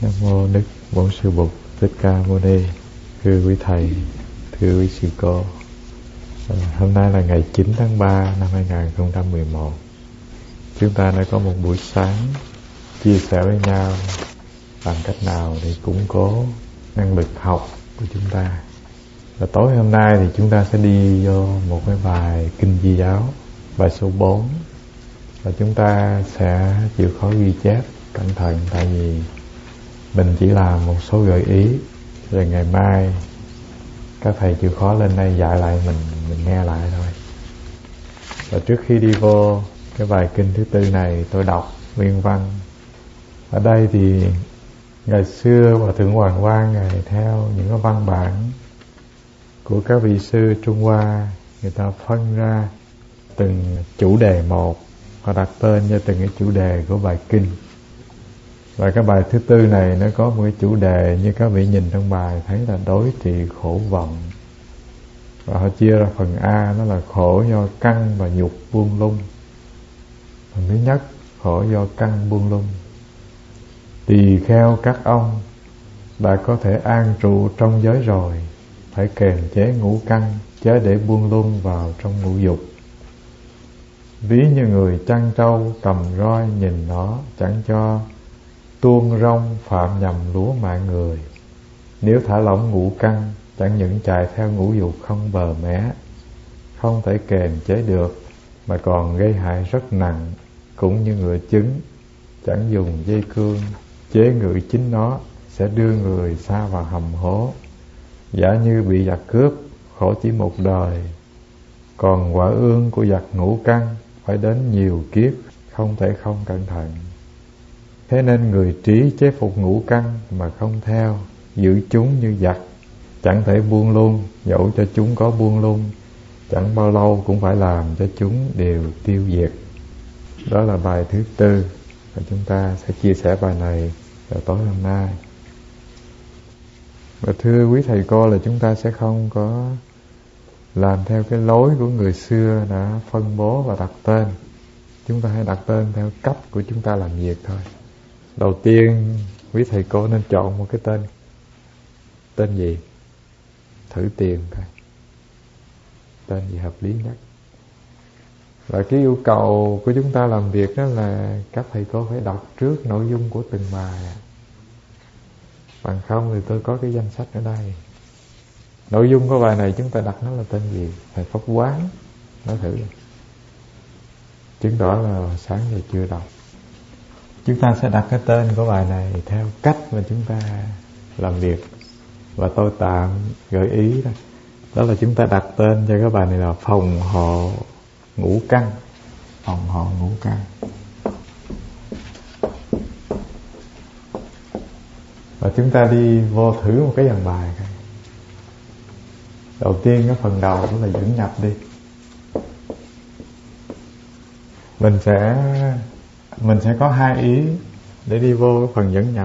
Nam mô Đức Bổn Sư Bụt Thích Ca Mâu Ni. Thưa quý thầy, thưa quý sư cô, hôm nay là ngày 9 tháng 3 năm 2011. Chúng ta đã có một buổi sáng chia sẻ với nhau làm cách nào để củng cố năng lực học của chúng ta. Và tối hôm nay thì chúng ta sẽ đi vô một cái bài Kinh Di Giáo, bài số 4. Và chúng ta sẽ chịu khó ghi chép cẩn thận, tại vì mình chỉ làm một số gợi ý, rồi ngày mai các thầy chịu khó lên đây dạy lại mình nghe lại thôi. Và trước khi đi vô cái bài kinh thứ tư này, tôi đọc nguyên văn. Ở đây thì ngày xưa Hòa Thượng Hoàng Quang Ngài theo những cái văn bản của các vị sư Trung Hoa, người ta phân ra từng chủ đề một và đặt tên cho từng cái chủ đề của bài kinh. Và cái bài thứ tư này nó có một cái chủ đề như các vị nhìn trong bài thấy là đối trị khổ vọng. Và họ chia ra phần A, nó là khổ do căn và dục buông lung. Phần thứ nhất, khổ do căn buông lung. Tỳ kheo các ông đã có thể an trụ trong giới rồi, phải kềm chế ngũ căn, chớ để buông lung vào trong ngũ dục. Ví như người chăn trâu cầm roi nhìn nó, chẳng cho tuôn rong phạm nhầm lúa mạng người. Nếu thả lỏng ngũ căn, chẳng những chạy theo ngũ dục không bờ mé, không thể kềm chế được, mà còn gây hại rất nặng. Cũng như ngựa trứng, chẳng dùng dây cương chế ngự chính nó, sẽ đưa người xa vào hầm hố. Giả như bị giặc cướp, khổ chỉ một đời. Còn quả ương của giặc ngũ căn phải đến nhiều kiếp, không thể không cẩn thận. Thế nên người trí chế phục ngũ căn mà không theo, giữ chúng như giặc, chẳng thể buông lung. Dẫu cho chúng có buông lung, chẳng bao lâu cũng phải làm cho chúng đều tiêu diệt. Đó là bài thứ tư, và chúng ta sẽ chia sẻ bài này vào tối hôm nay. Và thưa quý thầy cô, là chúng ta sẽ không có làm theo cái lối của người xưa đã phân bố và đặt tên. Chúng ta hãy đặt tên theo cách của chúng ta làm việc thôi. Đầu tiên, quý thầy cô nên chọn một cái tên. Tên gì? Thử tiền thôi. Tên gì hợp lý nhất. Và cái yêu cầu của chúng ta làm việc đó là các thầy cô phải đọc trước nội dung của từng bài. Bằng không thì tôi có cái danh sách ở đây. Nội dung của bài này chúng ta đặt nó là tên gì? Thầy Pháp Quán nói thử. Chứng tỏ là sáng giờ chưa đọc. Chúng ta sẽ đặt cái tên của bài này theo cách mà chúng ta làm việc. Và tôi tạm gợi ý đó, đó là chúng ta đặt tên cho cái bài này là phòng hộ ngũ căn. Phòng hộ ngũ căn. Và chúng ta đi vô thử một cái dàn bài coi. Đầu tiên cái phần đầu đó là dẫn nhập đi. Mình sẽ có hai ý để đi vô cái phần dẫn nhập.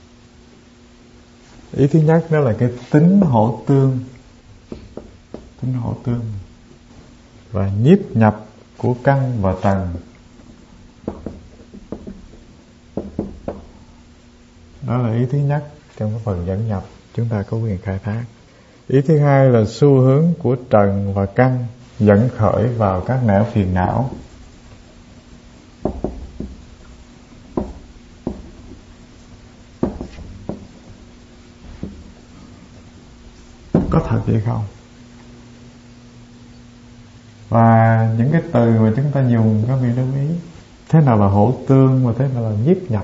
Ý thứ nhất đó là cái tính hỗ tương. Tính hỗ tương và nhiếp nhập của căn và trần. Đó là ý thứ nhất trong cái phần dẫn nhập, chúng ta có quyền khai thác. Ý thứ hai là xu hướng của trần và căn dẫn khởi vào các nẻo phiền não. Có thật vậy không? Và những cái từ mà chúng ta dùng các vị lưu ý. Thế nào là hỗ tương và thế nào là nhiếp nhập.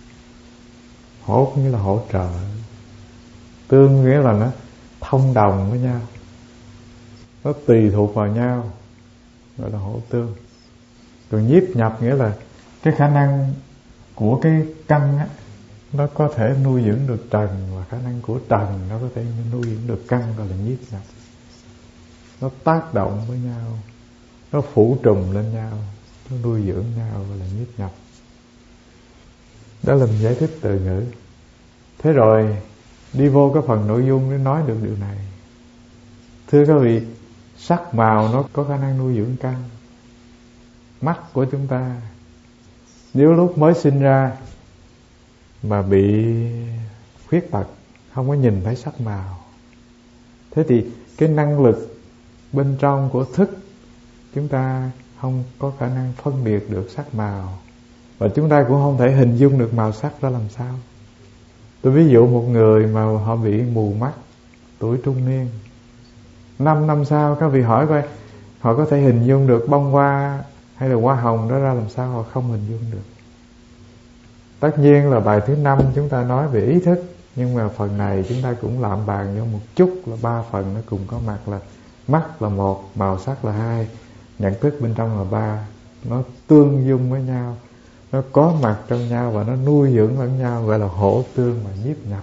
Hỗ nghĩa là hỗ trợ, tương nghĩa là nó thông đồng với nhau, nó tùy thuộc vào nhau, gọi là hỗ tương. Còn nhiếp nhập nghĩa là cái khả năng của cái căn á, nó có thể nuôi dưỡng được trần, và khả năng của trần nó có thể nuôi dưỡng được căn, gọi là nhiếp nhập. Nó tác động với nhau, nó phủ trùm lên nhau, nó nuôi dưỡng nhau, gọi là nhiếp nhập. Đó là mình giải thích từ ngữ. Thế rồi đi vô cái phần nội dung để nói được điều này. Thưa các vị, sắc màu nó có khả năng nuôi dưỡng căn. Mắt của chúng ta, nếu lúc mới sinh ra mà bị khuyết tật, không có nhìn thấy sắc màu. Thế thì cái năng lực bên trong của thức chúng ta không có khả năng phân biệt được sắc màu, và chúng ta cũng không thể hình dung được màu sắc ra làm sao. Tôi ví dụ một người mà họ bị mù mắt, tuổi trung niên, 5 năm sau các vị hỏi coi họ có thể hình dung được bông hoa hay là hoa hồng đó ra làm sao? Họ không hình dung được. Tất nhiên là bài thứ 5 chúng ta nói về ý thức, nhưng mà phần này chúng ta cũng lạm bàn vô một chút, là 3 phần nó cùng có mặt, là mắt là 1, màu sắc là 2, nhận thức bên trong là 3. Nó tương dung với nhau, nó có mặt trong nhau và nó nuôi dưỡng lẫn nhau, gọi là hỗ tương và nhiếp nhập.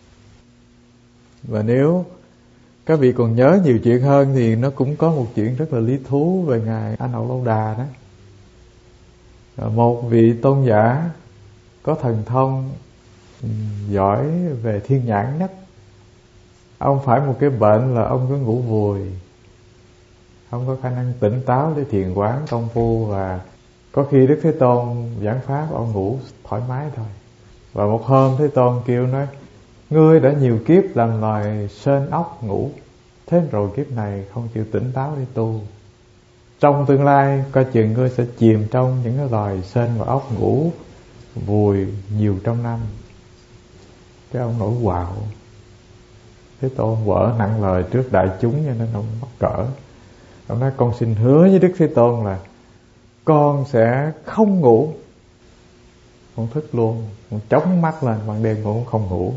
Và nếu các vị còn nhớ nhiều chuyện hơn thì nó cũng có một chuyện rất là lý thú về Ngài A Nậu Lâu Đà đó. Một vị tôn giả có thần thông giỏi về thiên nhãn nhất. Ông phải một cái bệnh là ông cứ ngủ vùi, không có khả năng tỉnh táo để thiền quán công phu, và có khi Đức Thế Tôn giảng pháp ông ngủ thoải mái thôi. Và một hôm Thế Tôn kêu nói: ngươi đã nhiều kiếp làm loài sên ốc ngủ, thế rồi kiếp này không chịu tỉnh táo để tu, trong tương lai coi chừng ngươi sẽ chìm trong những cái loài sên và ốc ngủ vùi nhiều trăm năm. Cái ông nổi quạo. Thế Tôn vỡ nặng lời trước đại chúng cho nên ông mắc cỡ. Ông nói: con xin hứa với Đức Thế Tôn là con sẽ không ngủ. Con thức luôn, con chống mắt lên, ban đêm con cũng không ngủ.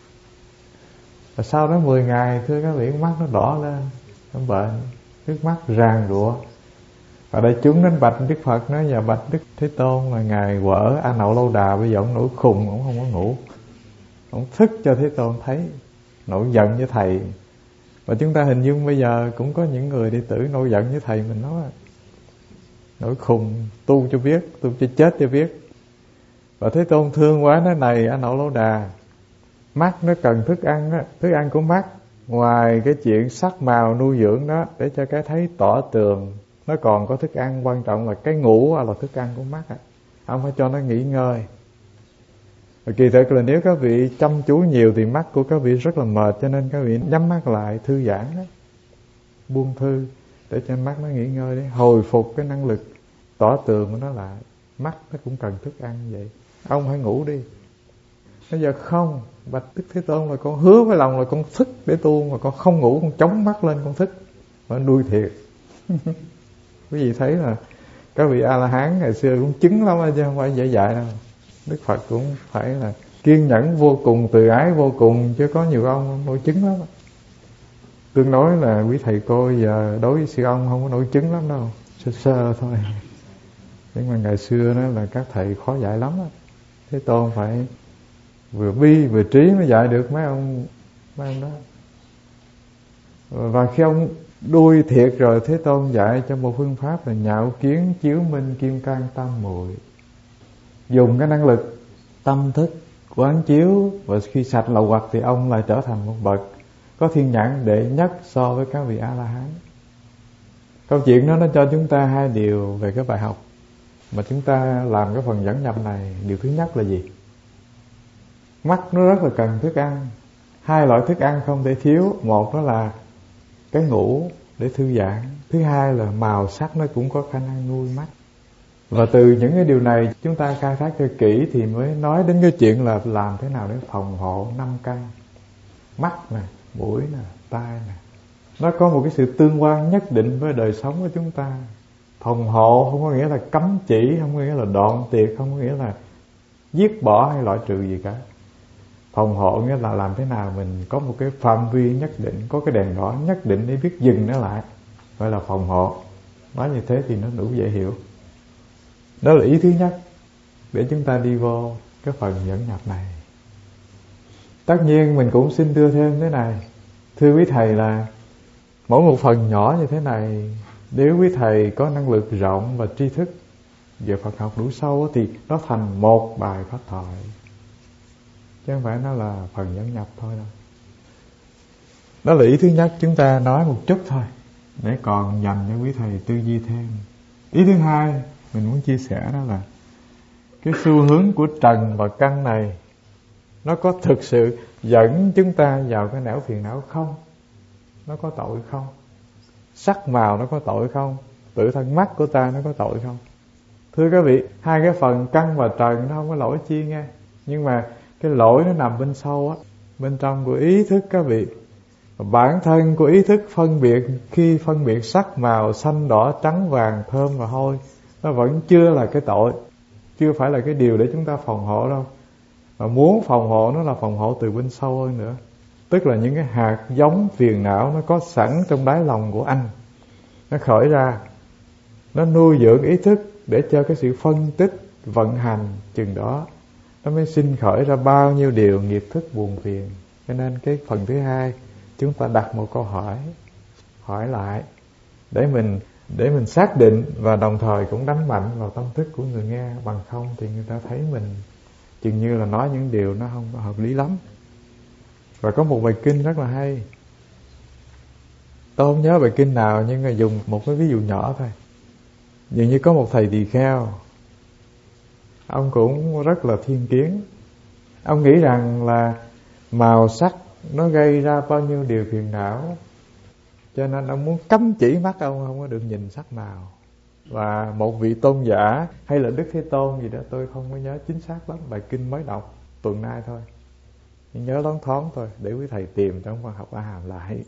Và sau đó 10 ngày, thưa các vị, mắt nó đỏ lên, nó bệnh, nước mắt ràn rụa. Và đại chúng đến bạch Đức Phật nói: dạ bạch Đức Thế Tôn, là Ngài quở A Nậu Lâu Đà bây giờ ông nổi khùng, ông không có ngủ. Ông thức cho Thế Tôn thấy, nổi giận với thầy. Và chúng ta hình dung bây giờ cũng có những người đệ tử nổi giận với thầy mình, nói nổi khùng, tu cho biết, tu cho chết cho biết. Và Thế Tôn thương quá nói: này A Nậu Lâu Đà, mắt nó cần thức ăn đó, thức ăn của mắt ngoài cái chuyện sắc màu nuôi dưỡng đó để cho cái thấy tỏ tường, nó còn có thức ăn quan trọng là cái ngủ là thức ăn của mắt. Ông phải cho nó nghỉ ngơi. Và kỳ thực là nếu các vị chăm chú nhiều thì mắt của các vị rất là mệt, cho nên các vị nhắm mắt lại thư giãn đó, buông thư để cho mắt nó nghỉ ngơi, để hồi phục cái năng lực tỏ tường của nó lại. Mắt nó cũng cần thức ăn vậy. Ông hãy ngủ đi. Bây giờ không, bạch Đức Thế Tôn là con hứa với lòng là con thức để tu, mà con không ngủ, con chống mắt lên con thức. Mà đuôi thiệt. Quý vị thấy là các vị A-la-hán ngày xưa cũng chứng lắm chứ không phải dễ dạy đâu. Đức Phật cũng phải là kiên nhẫn vô cùng, từ ái vô cùng, chứ có nhiều ông nổi chứng lắm. Tương đối là quý thầy cô giờ đối với sư ông không có nổi chứng lắm đâu, sơ sơ thôi. Nhưng mà ngày xưa đó là các thầy khó dạy lắm đó. Thế Tôn phải vừa bi vừa trí mới dạy được mấy ông đó. Và khi ông đuôi thiệt rồi, Thế Tôn dạy cho một phương pháp là nhạo kiến chiếu minh kim cang tam muội. Dùng cái năng lực tâm thức quán chiếu, và khi sạch lậu hoặc thì ông lại trở thành một bậc có thiên nhãn đệ nhất so với các vị A-la-hán. Câu chuyện đó nó cho chúng ta hai điều về cái bài học mà chúng ta làm cái phần dẫn nhập này. Điều thứ nhất là gì? Mắt nó rất là cần thức ăn. Hai loại thức ăn không thể thiếu. Một đó là cái ngủ để thư giãn. Thứ hai là màu sắc nó cũng có khả năng nuôi mắt. Và từ những cái điều này chúng ta khai thác cho kỹ thì mới nói đến cái chuyện là làm thế nào để phòng hộ 5 căn. Mắt nè, mũi nè, tai nè. Nó có một cái sự tương quan nhất định với đời sống của chúng ta. Phòng hộ không có nghĩa là cấm chỉ, không có nghĩa là đoạn tuyệt, không có nghĩa là giết bỏ hay loại trừ gì cả. Phòng hộ nghĩa là làm thế nào mình có một cái phạm vi nhất định, có cái đèn đỏ nhất định để biết dừng nó lại, gọi là phòng hộ. Nói như thế thì nó đủ dễ hiểu. Đó là ý thứ nhất để chúng ta đi vô cái phần dẫn nhập này. Tất nhiên mình cũng xin đưa thêm thế này. Thưa quý thầy, là mỗi một phần nhỏ như thế này, nếu quý thầy có năng lực rộng và tri thức về Phật học đủ sâu thì nó thành một bài pháp thoại, chứ không phải nó là phần dẫn nhập thôi đâu. Đó là ý thứ nhất, chúng ta nói một chút thôi để còn dành cho quý thầy tư duy thêm. Ý thứ hai mình muốn chia sẻ đó là cái xu hướng của trần và căn này nó có thực sự dẫn chúng ta vào cái nẻo phiền não không? Nó có tội không? Sắc màu nó có tội không? Tự thân mắt của ta nó có tội không? Thưa các vị, hai cái phần căn và trần nó không có lỗi chi nghe. Nhưng mà cái lỗi nó nằm bên sâu á, bên trong của ý thức các vị. Bản thân của ý thức phân biệt, khi phân biệt sắc màu xanh đỏ trắng vàng thơm và hôi, nó vẫn chưa là cái tội, chưa phải là cái điều để chúng ta phòng hộ đâu. Mà muốn phòng hộ nó là phòng hộ từ bên sâu hơn nữa. Tức là những cái hạt giống phiền não nó có sẵn trong đáy lòng của anh, nó khởi ra, nó nuôi dưỡng ý thức để cho cái sự phân tích vận hành chừng đó, nó mới sinh khởi ra bao nhiêu điều nghiệp thức buồn phiền. Cho nên cái phần thứ hai chúng ta đặt một câu hỏi lại để mình xác định, và đồng thời cũng đánh mạnh vào tâm thức của người nghe. Bằng không thì người ta thấy mình chừng như là nói những điều nó không hợp lý lắm. Và có một bài kinh rất là hay, tôi không nhớ bài kinh nào, nhưng mà dùng một cái ví dụ nhỏ thôi. Dường như có một thầy tỳ kheo, ông cũng rất là thiên kiến. Ông nghĩ rằng là màu sắc nó gây ra bao nhiêu điều phiền não, cho nên ông muốn cấm chỉ mắt ông không có được nhìn sắc màu. Và một vị tôn giả hay là Đức Thế Tôn gì đó, tôi không có nhớ chính xác lắm, bài kinh mới đọc tuần nay thôi, nhớ loáng thoáng thôi, để quý thầy tìm trong văn học A Hàm lại.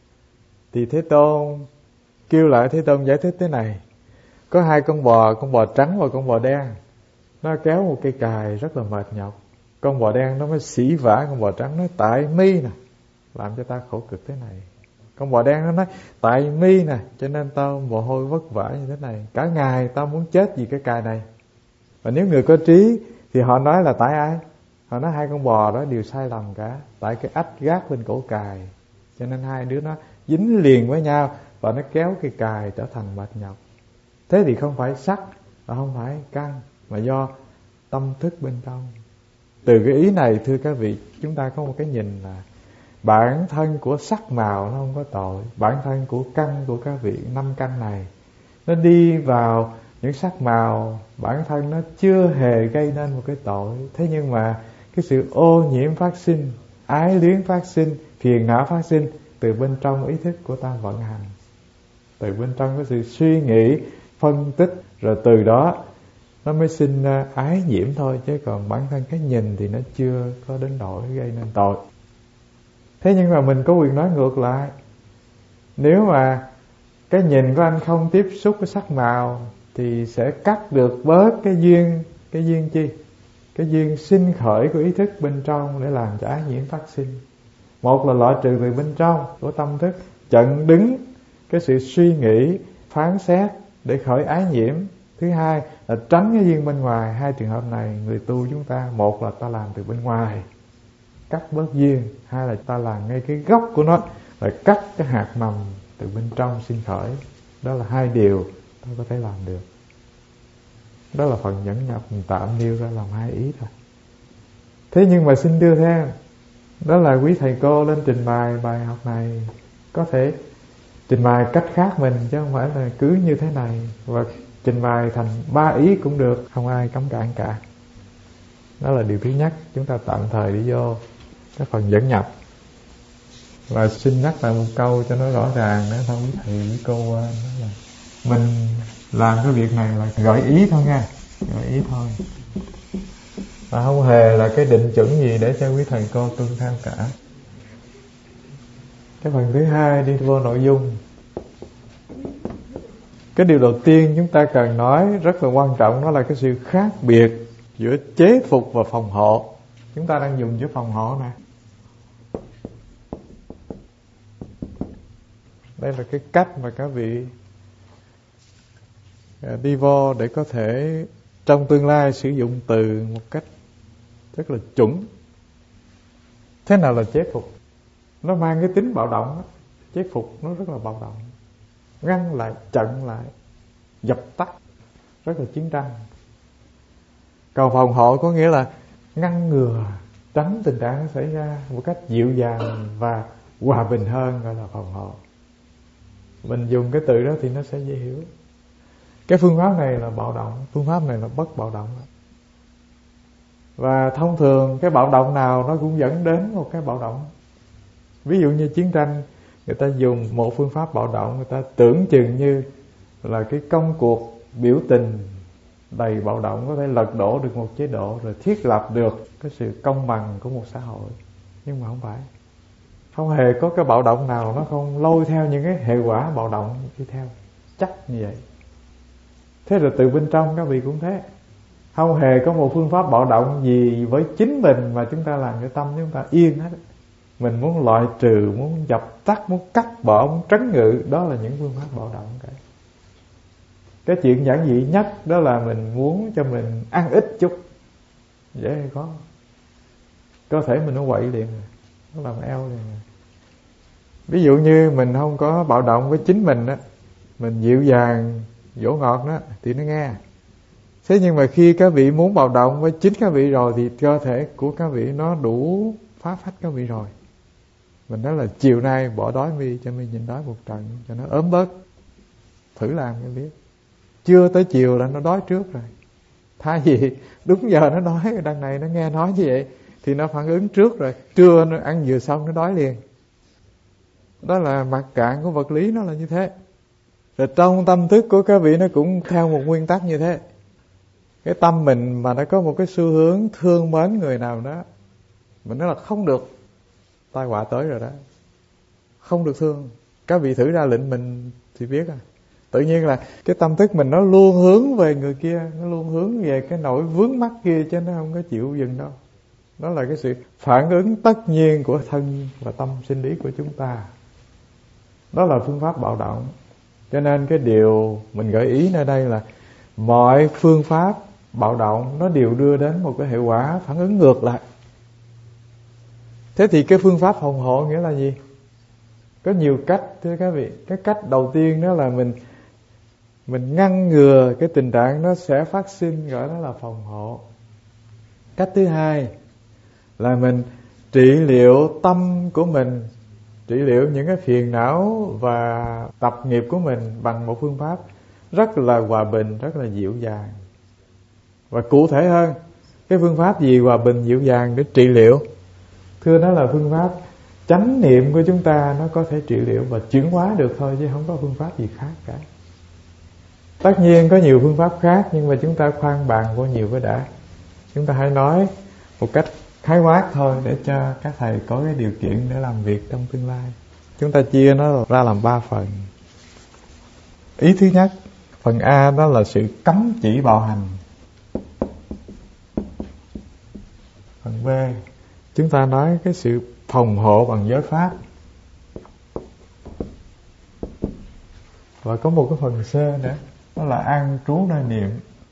Thì Thế Tôn kêu lại, Thế Tôn giải thích thế này: có hai con bò trắng và con bò đen, nó kéo một cây cài rất là mệt nhọc. Con bò đen nó mới sỉ vả con bò trắng, nói tại mi nè làm cho ta khổ cực thế này. Con bò đen nó nói tại mi nè cho nên tao mồ hôi vất vả như thế này, cả ngày tao muốn chết vì cái cài này. Và nếu người có trí thì họ nói là tại ai? Họ nói hai con bò đó đều sai lầm cả, tại cái ách gác bên cổ cài, cho nên hai đứa nó dính liền với nhau và nó kéo cái cài trở thành mệt nhọc. Thế thì không phải sắc và không phải căn, mà do tâm thức bên trong. Từ cái ý này thưa các vị, chúng ta có một cái nhìn là bản thân của sắc màu nó không có tội, bản thân của căn của các vị, 5 căn này nó đi vào những sắc màu, bản thân nó chưa hề gây nên một cái tội. Thế nhưng mà cái sự ô nhiễm phát sinh, ái luyến phát sinh, phiền não phát sinh từ bên trong ý thức của ta vận hành, từ bên trong cái sự suy nghĩ, phân tích, rồi từ đó nó mới sinh ra ái nhiễm thôi. Chứ còn bản thân cái nhìn thì nó chưa có đến nỗi gây nên tội. Thế nhưng mà mình có quyền nói ngược lại. Nếu mà cái nhìn của anh không tiếp xúc với sắc màu thì sẽ cắt được bớt cái duyên chi? Cái duyên sinh khởi của ý thức bên trong để làm cho ái nhiễm phát sinh. Một là loại trừ từ bên trong của tâm thức, chặn đứng cái sự suy nghĩ, phán xét để khởi ái nhiễm. Thứ hai là tránh cái duyên bên ngoài. Hai trường hợp này người tu chúng ta, một là ta làm từ bên ngoài cắt bớt duyên, hai là ta làm ngay cái gốc của nó, là cắt cái hạt mầm từ bên trong sinh khởi. Đó là hai điều ta có thể làm được. Đó là phần dẫn nhập mình tạm nêu ra làm hai ý thôi. Thế nhưng mà xin đưa thêm, đó là quý thầy cô lên trình bày bài học này có thể trình bày cách khác mình, chứ không phải là cứ như thế này, và trình bày thành 3 ý cũng được, không ai cấm cản cả. Đó là điều thứ nhất. Chúng ta tạm thời đi vô cái phần dẫn nhập. Và xin nhắc lại một câu cho nó rõ ràng nữa thôi quý thầy với cô, đó là mình làm cái việc này là gợi ý thôi nha, gợi ý thôi, và không hề là cái định chuẩn gì để cho quý thầy cô tuân theo cả. Cái phần thứ hai đi vô nội dung. Cái điều đầu tiên chúng ta cần nói rất là quan trọng, đó là cái sự khác biệt giữa chế phục và phòng hộ. Chúng ta đang dùng chữ phòng hộ nè. Đây là cái cách mà các vị đi vô để có thể trong tương lai sử dụng từ một cách rất là chuẩn. Thế nào là chế phục? Nó mang cái tính bạo động đó. Chế phục nó rất là bạo động, ngăn lại, chặn lại, dập tắt, rất là chiến tranh. Còn phòng hộ có nghĩa là ngăn ngừa, tránh tình trạng nó xảy ra một cách dịu dàng và hòa bình hơn, gọi là phòng hộ. Mình dùng cái từ đó thì nó sẽ dễ hiểu. Cái phương pháp này là bạo động, phương pháp này là bất bạo động. Và thông thường cái bạo động nào nó cũng dẫn đến một cái bạo động. Ví dụ như chiến tranh, người ta dùng một phương pháp bạo động, người ta tưởng chừng như là cái công cuộc biểu tình đầy bạo động có thể lật đổ được một chế độ, rồi thiết lập được cái sự công bằng của một xã hội. Nhưng mà không phải. Không hề có cái bạo động nào nó không lôi theo những cái hệ quả bạo động đi theo, chắc như vậy. Thế rồi từ bên trong các vị cũng thế. Không hề có một phương pháp bạo động gì với chính mình mà chúng ta làm cho tâm chúng ta yên hết. Mình muốn loại trừ, muốn dập tắt, muốn cắt bỏ, muốn trấn ngự, đó là những phương pháp bạo động cả. Cái chuyện giản dị nhất đó là mình muốn cho mình ăn ít chút, dễ hay khó. Cơ thể mình nó quậy liền, nó làm eo liền. Ví dụ như mình không có bạo động với chính mình đó, mình dịu dàng dỗ ngọt đó thì nó nghe. Thế nhưng mà khi các vị muốn bạo động với chính các vị rồi thì cơ thể của các vị nó đủ phá phách các vị rồi. Mình nói là chiều nay bỏ đói mi cho mi nhịn đói một trận cho nó ốm bớt. Thử làm cho biết. Chưa tới chiều là nó đói trước rồi. Thay vì đúng giờ nó đói, đằng này nó nghe nói như vậy thì nó phản ứng trước rồi. Trưa nó ăn vừa xong nó đói liền. Đó là mặt cạn của vật lý, nó là như thế. Rồi trong tâm thức của các vị nó cũng theo một nguyên tắc như thế. Cái tâm mình mà nó có một cái xu hướng thương mến người nào đó, mình nói là không được, tai họa tới rồi đó. Không được thương. Các vị thử ra lệnh mình thì biết à. Tự nhiên là cái tâm thức mình nó luôn hướng về người kia, nó luôn hướng về cái nỗi vướng mắc kia, chứ nó không có chịu dừng đâu. Đó là cái sự phản ứng tất nhiên của thân và tâm sinh lý của chúng ta. Đó là phương pháp bạo động. Cho nên cái điều mình gợi ý nơi đây là mọi phương pháp bạo động nó đều đưa đến một cái hệ quả phản ứng ngược lại. Thế thì cái phương pháp phòng hộ nghĩa là gì? Có nhiều cách thưa các vị. Cái cách đầu tiên đó là mình ngăn ngừa cái tình trạng nó sẽ phát sinh, gọi đó là phòng hộ. Cách thứ hai là mình trị liệu tâm của mình, trị liệu những cái phiền não và tập nghiệp của mình bằng một phương pháp rất là hòa bình, rất là dịu dàng. Và cụ thể hơn, cái phương pháp gì hòa bình dịu dàng để trị liệu? Thưa nó là phương pháp chánh niệm của chúng ta, nó có thể trị liệu và chuyển hóa được thôi, chứ không có phương pháp gì khác cả. Tất nhiên có nhiều phương pháp khác, nhưng mà chúng ta khoan bàn qua nhiều cái đã. Chúng ta hãy nói một cách khái quát thôi, để cho các thầy có cái điều kiện để làm việc trong tương lai. Chúng ta chia nó ra làm 3 phần. Ý thứ nhất, phần A đó là sự cấm chỉ bạo hành. Phần B, chúng ta nói cái sự phòng hộ bằng giới pháp. Và có một cái phần C nữa, đó là an trú nơi niệm.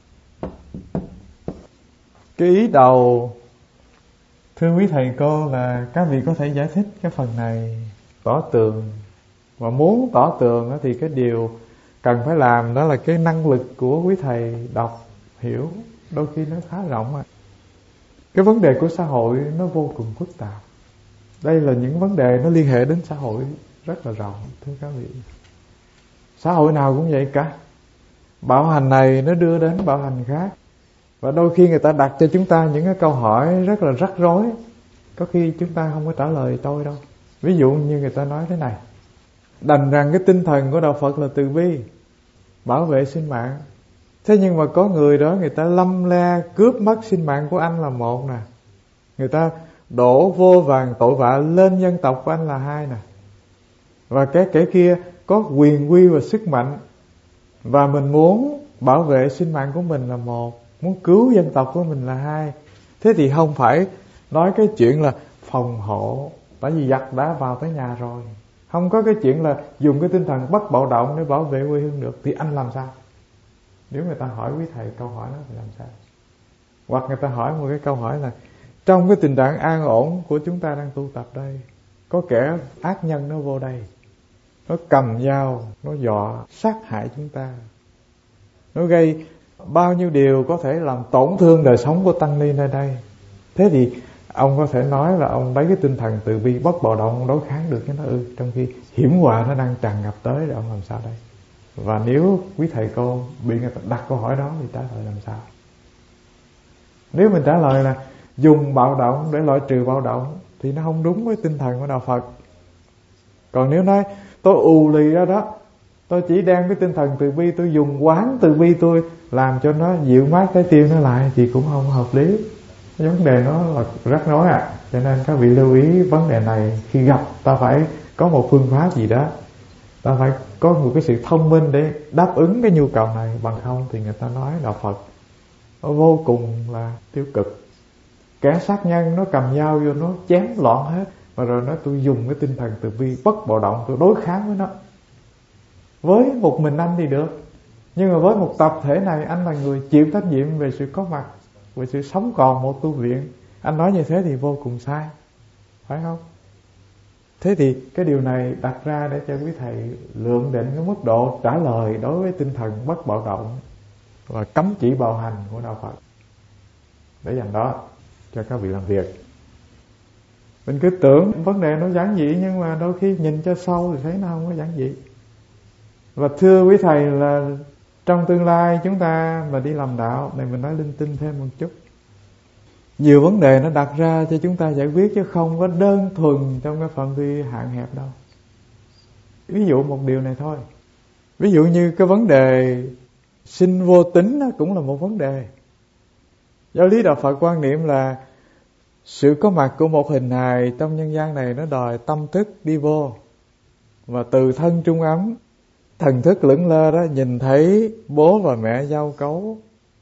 Cái ý đầu, thưa quý thầy cô, là các vị có thể giải thích cái phần này tỏ tường. Và muốn tỏ tường thì cái điều cần phải làm đó là cái năng lực của quý thầy đọc, hiểu, đôi khi nó khá rộng. Cái vấn đề của xã hội nó vô cùng phức tạp. Đây là những vấn đề nó liên hệ đến xã hội rất là rộng, thưa các vị. Xã hội nào cũng vậy cả. Bạo hành này nó đưa đến bạo hành khác. Và đôi khi người ta đặt cho chúng ta những cái câu hỏi rất là rắc rối, có khi chúng ta không có trả lời tôi đâu. Ví dụ như người ta nói thế này: đành rằng cái tinh thần của Đạo Phật là từ bi, bảo vệ sinh mạng. Thế nhưng mà có người đó, người ta lăm le cướp mất sinh mạng của anh là một nè, người ta đổ vô vàn tội vạ lên dân tộc của anh là hai nè, và cái kẻ kia có quyền quy và sức mạnh, và mình muốn bảo vệ sinh mạng của mình là một, muốn cứu dân tộc của mình là hai. Thế thì không phải nói cái chuyện là phòng hộ, tại vì giặc đã vào tới nhà rồi. Không có cái chuyện là dùng cái tinh thần bất bạo động để bảo vệ quê hương được. Thì anh làm sao? Nếu người ta hỏi quý thầy câu hỏi đó thì làm sao? Hoặc người ta hỏi một cái câu hỏi là trong cái tình trạng an ổn của chúng ta đang tu tập đây, có kẻ ác nhân nó vô đây, nó cầm dao, nó dọa sát hại chúng ta, nó gây bao nhiêu điều có thể làm tổn thương đời sống của tăng ni nơi đây. Thế thì ông có thể nói là ông lấy cái tinh thần từ bi bất bạo động đối kháng được với nó trong khi hiểm họa nó đang tràn ngập tới, thì ông làm sao đây? Và nếu quý thầy cô bị người ta đặt câu hỏi đó thì trả lời làm sao? Nếu mình trả lời là dùng bạo động để loại trừ bạo động thì nó không đúng với tinh thần của đạo Phật. Còn nếu nói tôi ù lì ra đó, tôi chỉ đem cái tinh thần từ bi, tôi dùng quán từ bi tôi làm cho nó dịu mát trái tim nó lại, thì cũng không hợp lý. Vấn đề nó là rắc rối cho nên các vị lưu ý vấn đề này. Khi gặp ta phải có một phương pháp gì đó, ta phải có một cái sự thông minh để đáp ứng cái nhu cầu này. Bằng không thì người ta nói đạo Phật nó vô cùng là tiêu cực. Kẻ sát nhân nó cầm dao vô nó chém loạn hết, mà rồi nó tôi dùng cái tinh thần từ bi bất bạo động, tôi đối kháng với nó. Với một mình anh thì được, nhưng mà với một tập thể này, anh là người chịu trách nhiệm về sự có mặt, về sự sống còn một tu viện. Anh nói như thế thì vô cùng sai, phải không? Thế thì cái điều này đặt ra để cho quý thầy lượng định cái mức độ trả lời đối với tinh thần bất bạo động và cấm chỉ bạo hành của đạo Phật, để dành đó cho các vị làm việc. Mình cứ tưởng vấn đề nó giản dị, nhưng mà đôi khi nhìn cho sâu thì thấy nó không có giản dị. Và thưa quý thầy là trong tương lai chúng ta mà đi làm đạo này, mình nói linh tinh thêm một chút, nhiều vấn đề nó đặt ra cho chúng ta giải quyết, chứ không có đơn thuần trong cái phạm vi hạn hẹp đâu. Ví dụ một điều này thôi, ví dụ như cái vấn đề sinh vô tính cũng là một vấn đề. Giáo lý đạo Phật quan niệm là sự có mặt của một hình hài trong nhân gian này nó đòi tâm thức đi vô, và từ thân trung ấm, thần thức lững lơ đó nhìn thấy bố và mẹ giao cấu.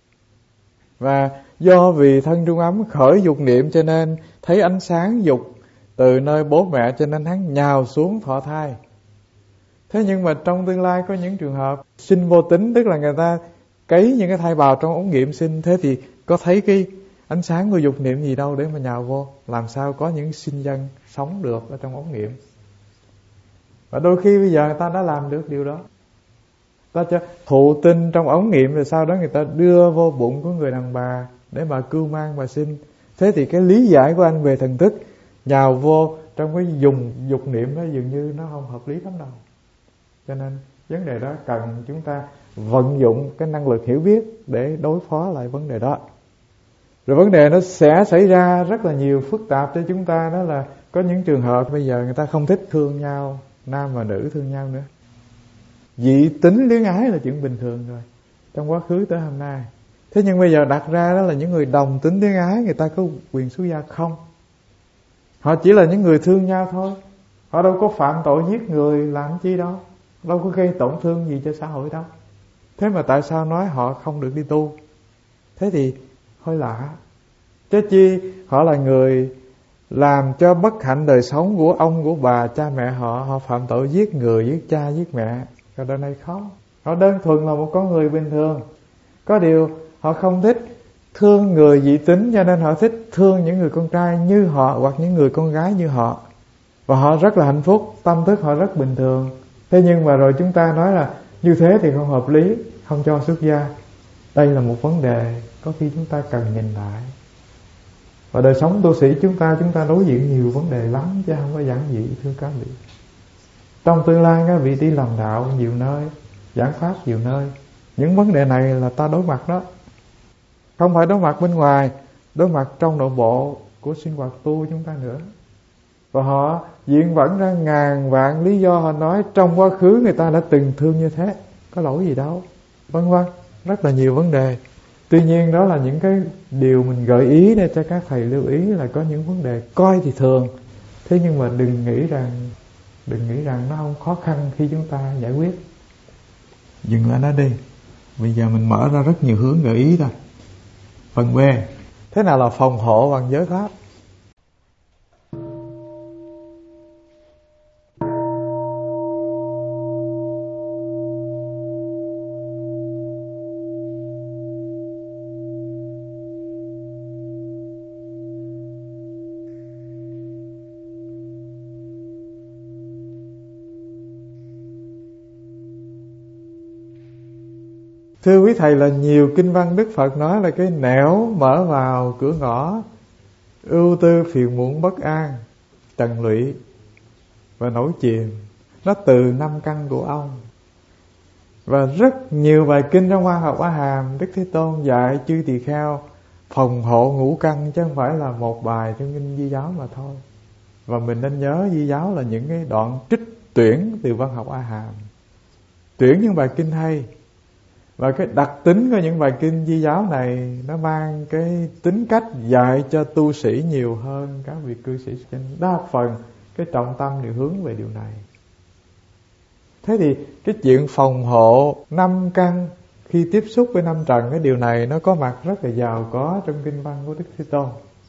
Và do vì thân trung ấm khởi dục niệm cho nên thấy ánh sáng dục từ nơi bố mẹ, cho nên hắn nhào xuống thọ thai. Thế nhưng mà trong tương lai có những trường hợp sinh vô tính, tức là người ta cấy những cái thai bào trong ống nghiệm sinh. Thế thì có thấy cái ánh sáng của dục niệm gì đâu để mà nhào vô. Làm sao có những sinh dân sống được ở trong ống nghiệm. Và đôi khi bây giờ người ta đã làm được điều đó. Ta cho thụ tinh trong ống nghiệm, rồi sau đó người ta đưa vô bụng của người đàn bà để mà cưu mang và sinh. Thế thì cái lý giải của anh về thần thức nhào vô trong cái dùng dục niệm đó dường như nó không hợp lý lắm đâu. Cho nên vấn đề đó cần chúng ta vận dụng cái năng lực hiểu biết để đối phó lại vấn đề đó. Rồi vấn đề nó sẽ xảy ra rất là nhiều phức tạp cho chúng ta, đó là có những trường hợp bây giờ người ta không thích thương nhau, nam và nữ thương nhau nữa. Dị tính luyến ái là chuyện bình thường rồi, trong quá khứ tới hôm nay. Thế nhưng bây giờ đặt ra đó là những người đồng tính luyến ái, người ta có quyền xuất gia không? Họ chỉ là những người thương nhau thôi. Họ đâu có phạm tội giết người làm chi đâu, đâu có gây tổn thương gì cho xã hội đâu. Thế mà tại sao nói họ không được đi tu? Thế thì hơi lạ. Chứ chi họ là người làm cho bất hạnh đời sống của ông, của bà, cha mẹ họ. Họ phạm tội giết người, giết cha, giết mẹ. Cái đó này không. Họ đơn thuần là một con người bình thường. Có điều họ không thích thương người dị tính, cho nên họ thích thương những người con trai như họ, hoặc những người con gái như họ. Và họ rất là hạnh phúc, tâm thức họ rất bình thường. Thế nhưng mà rồi chúng ta nói là như thế thì không hợp lý, không cho xuất gia. Đây là một vấn đề có khi chúng ta cần nhìn lại. Và đời sống tu sĩ chúng ta đối diện nhiều vấn đề lắm, chứ không có giản dị, thưa các vị. Trong tương lai các vị đi làm đạo nhiều nơi, giảng pháp nhiều nơi, những vấn đề này là ta đối mặt đó. Không phải đối mặt bên ngoài, đối mặt trong nội bộ của sinh hoạt tu chúng ta nữa. Và họ diện vẫn ra ngàn vạn lý do. Họ nói trong quá khứ người ta đã từng thương như thế, có lỗi gì đâu, vân vân, rất là nhiều vấn đề. Tuy nhiên đó là những cái điều mình gợi ý để cho các thầy lưu ý, là có những vấn đề coi thì thường, thế nhưng mà đừng nghĩ rằng nó không khó khăn khi chúng ta giải quyết. Dừng lại nó đi. Bây giờ mình mở ra rất nhiều hướng gợi ý thôi. Phần B, thế nào là phòng hộ bằng giới pháp? Thưa quý thầy, là nhiều kinh văn Đức Phật nói là cái nẻo mở vào cửa ngõ, ưu tư phiền muộn bất an, trần lụy và nổi chìm, nó từ 5 căn của ông. Và rất nhiều bài kinh trong Hoa Hợp Hoa Hàm, Đức Thế Tôn dạy chư tỳ kheo phòng hộ ngũ căn, chứ không phải là một bài trong kinh Di giáo mà thôi. Và mình nên nhớ Di giáo là những cái đoạn trích tuyển từ văn học A Hàm, tuyển những bài kinh hay. Và cái đặc tính của những bài kinh Di giáo này nó mang cái tính cách dạy cho tu sĩ nhiều hơn các vị cư sĩ trên. Đa phần cái trọng tâm đều hướng về điều này. Thế thì cái chuyện phòng hộ năm căn khi tiếp xúc với năm trần, cái điều này nó có mặt rất là giàu có trong kinh văn của Đức Thế Tôn.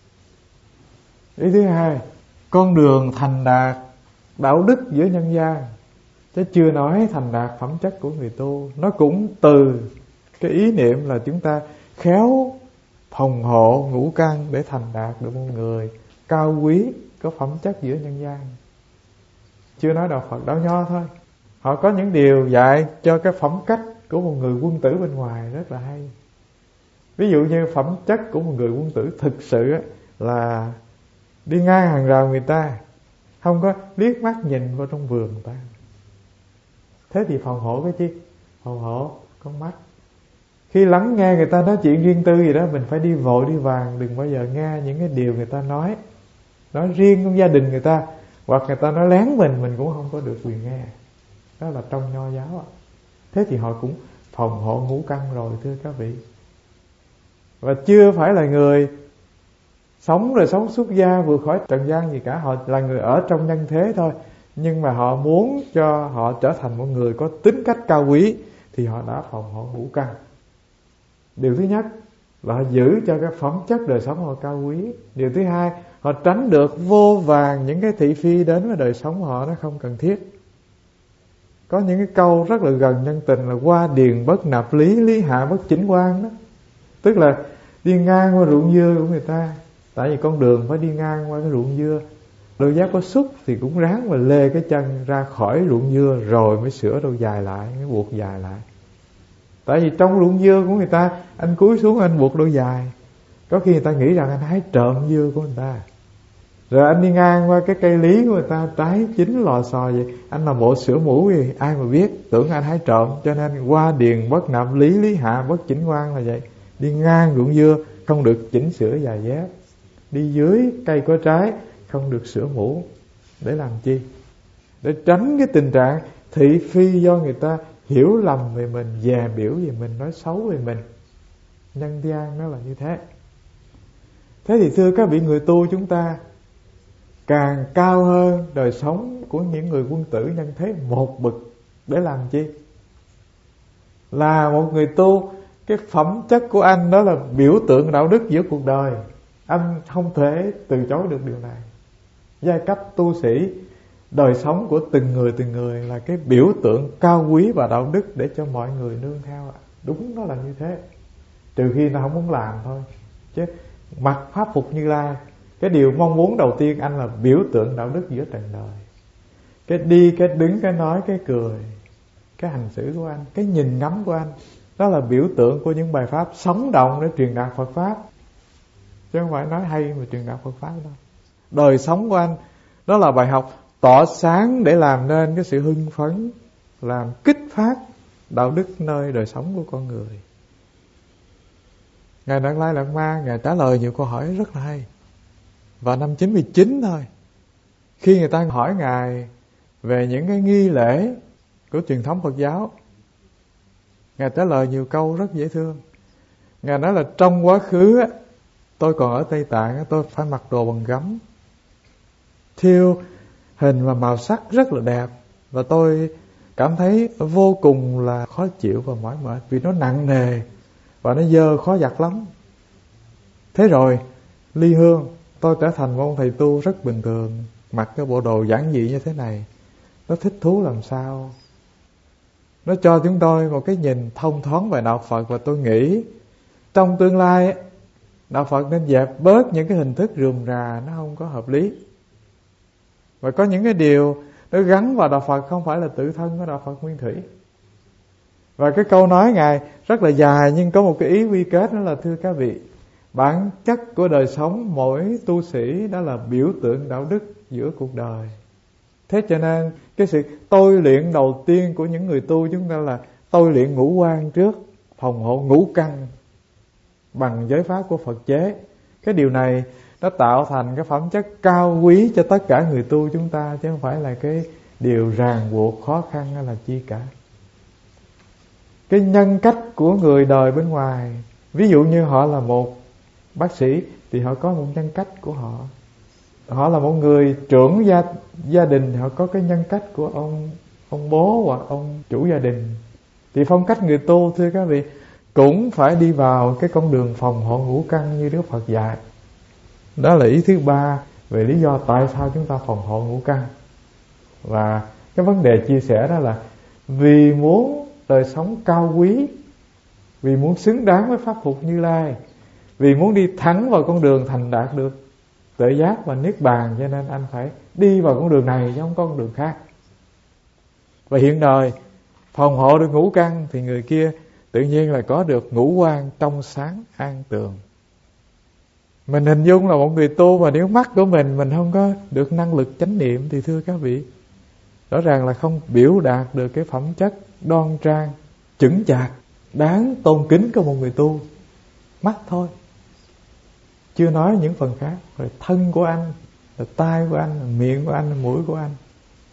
Ý thứ hai, con đường thành đạt đạo đức giữa nhân gian, chứ chưa nói thành đạt phẩm chất của người tu. Nó cũng từ cái ý niệm là chúng ta khéo phòng hộ ngũ căn để thành đạt được một người cao quý, có phẩm chất giữa nhân gian. Chưa nói đạo Phật, đạo Nho thôi, họ có những điều dạy cho cái phẩm cách của một người quân tử bên ngoài rất là hay. Ví dụ như phẩm chất của một người quân tử thực sự là đi ngang hàng rào người ta, không có liếc mắt nhìn vào trong vườn người ta. Thế thì phòng hộ cái chi? Phòng hộ con mắt. Khi lắng nghe người ta nói chuyện riêng tư gì đó, mình phải đi vội đi vàng, đừng bao giờ nghe những cái điều người ta nói riêng trong gia đình người ta, hoặc người ta nói lén mình cũng không có được quyền nghe. Đó là trong Nho giáo. Thế thì họ cũng phòng hộ ngũ căn rồi, thưa các vị. Và chưa phải là người sống rồi sống xuất gia vượt khỏi trần gian gì cả. Họ là người ở trong nhân thế thôi, nhưng mà họ muốn cho họ trở thành một người có tính cách cao quý thì họ đã phòng hộ ngũ căn. Điều thứ nhất là họ giữ cho cái phẩm chất đời sống họ cao quý. Điều thứ hai, họ tránh được vô vàn những cái thị phi đến với đời sống họ nó không cần thiết. Có những cái câu rất là gần nhân tình là qua điền bất nạp lý, lý hạ bất chỉnh quan đó. Tức là đi ngang qua ruộng dưa của người ta, tại vì con đường phải đi ngang qua cái ruộng dưa. Đôi dép có xúc thì cũng ráng mà lê cái chân ra khỏi ruộng dưa rồi mới sửa đôi dài lại, mới buộc dài lại. Tại vì trong ruộng dưa của người ta, anh cúi xuống anh buộc đôi dài, có khi người ta nghĩ rằng anh hái trộm dưa của người ta. Rồi anh đi ngang qua cái cây lý của người ta, trái chín lò xò vậy, anh làm bộ sửa mũ gì, ai mà biết, tưởng anh hái trộm. Cho nên qua điền bất nạp lý, lý hạ bất chỉnh quan là vậy. Đi ngang ruộng dưa không được chỉnh sửa giày dép, đi dưới cây có trái không được sửa mũ. Để làm chi? Để tránh cái tình trạng thị phi do người ta hiểu lầm về mình, dè biểu về mình, nói xấu về mình. Nhân gian nó là như thế. Thế thì thưa các vị, người tu chúng ta càng cao hơn đời sống của những người quân tử nhân thế một bậc. Để làm chi? Là một người tu, cái phẩm chất của anh đó là biểu tượng đạo đức giữa cuộc đời. Anh không thể từ chối được điều này. Giai cấp tu sĩ, đời sống của từng người là cái biểu tượng cao quý và đạo đức để cho mọi người nương theo. Đúng nó là như thế. Trừ khi nó không muốn làm thôi. Chứ mặc pháp phục Như Lai, cái điều mong muốn đầu tiên anh là biểu tượng đạo đức giữa trần đời. Cái đi, cái đứng, cái nói, cái cười, cái hành xử của anh, cái nhìn ngắm của anh, đó là biểu tượng của những bài pháp sống động để truyền đạt Phật Pháp. Chứ không phải nói hay mà truyền đạt Phật Pháp đâu. Đời sống của anh, đó là bài học tỏ sáng để làm nên cái sự hưng phấn, làm kích phát đạo đức nơi đời sống của con người. Ngài Đạt Lai Lạt Ma, Ngài trả lời nhiều câu hỏi rất là hay. Vào năm 99 thôi, khi người ta hỏi Ngài về những cái nghi lễ của truyền thống Phật giáo, Ngài trả lời nhiều câu rất dễ thương. Ngài nói là trong quá khứ tôi còn ở Tây Tạng, tôi phải mặc đồ bằng gấm, thêu hình và màu sắc rất là đẹp, và tôi cảm thấy vô cùng là khó chịu và mỏi mệt vì nó nặng nề và nó dơ khó giặt lắm. Thế rồi ly hương, tôi trở thành một ông thầy tu rất bình thường, mặc cái bộ đồ giản dị như thế này. Nó thích thú làm sao? Nó cho chúng tôi một cái nhìn thông thoáng về đạo Phật. Và tôi nghĩ trong tương lai đạo Phật nên dẹp bớt những cái hình thức rườm rà, nó không có hợp lý. Và có những cái điều nó gắn vào đạo Phật không phải là tự thân của đạo Phật nguyên thủy. Và cái câu nói Ngài rất là dài, nhưng có một cái ý quy kết, đó là thưa các vị, bản chất của đời sống mỗi tu sĩ đó là biểu tượng đạo đức giữa cuộc đời. Thế cho nên cái sự tôi luyện đầu tiên của những người tu chúng ta là tôi luyện ngũ quan trước, phòng hộ ngũ căn. bằng giới pháp của Phật chế. Cái điều này nó tạo thành cái phẩm chất cao quý cho tất cả người tu chúng ta, chứ không phải là cái điều ràng buộc khó khăn hay là chi cả. Cái nhân cách của người đời bên ngoài, ví dụ như họ là một bác sĩ thì họ có một nhân cách của họ. Họ là một người trưởng gia đình, họ có cái nhân cách của ông bố hoặc ông chủ gia đình. Thì phong cách người tu, thưa các vị, cũng phải đi vào cái con đường phòng hộ ngũ căn như Đức Phật dạy. Đó là ý thứ ba về lý do tại sao chúng ta phòng hộ ngũ căn. Và cái vấn đề chia sẻ đó là vì muốn đời sống cao quý, vì muốn xứng đáng với Pháp Phục Như Lai, vì muốn đi thẳng vào con đường thành đạt được tuệ giác và niết bàn, cho nên anh phải đi vào con đường này chứ không có con đường khác. Và hiện đời phòng hộ được ngũ căn thì người kia tự nhiên là có được ngũ quan trong sáng an tường. Mình hình dung là một người tu mà nếu mắt của mình không có được năng lực chánh niệm thì thưa các vị, rõ ràng là không biểu đạt được cái phẩm chất đoan trang, chững chạc, đáng tôn kính của một người tu. Mắt thôi, chưa nói những phần khác. Rồi thân của anh, là tai của anh, là miệng của anh, là mũi của anh.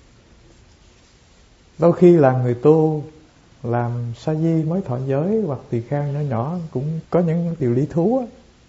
Đôi khi làm người tu, làm sa di mới thọ giới hoặc tỳ kheo nhỏ nhỏ cũng có những điều lý thú á.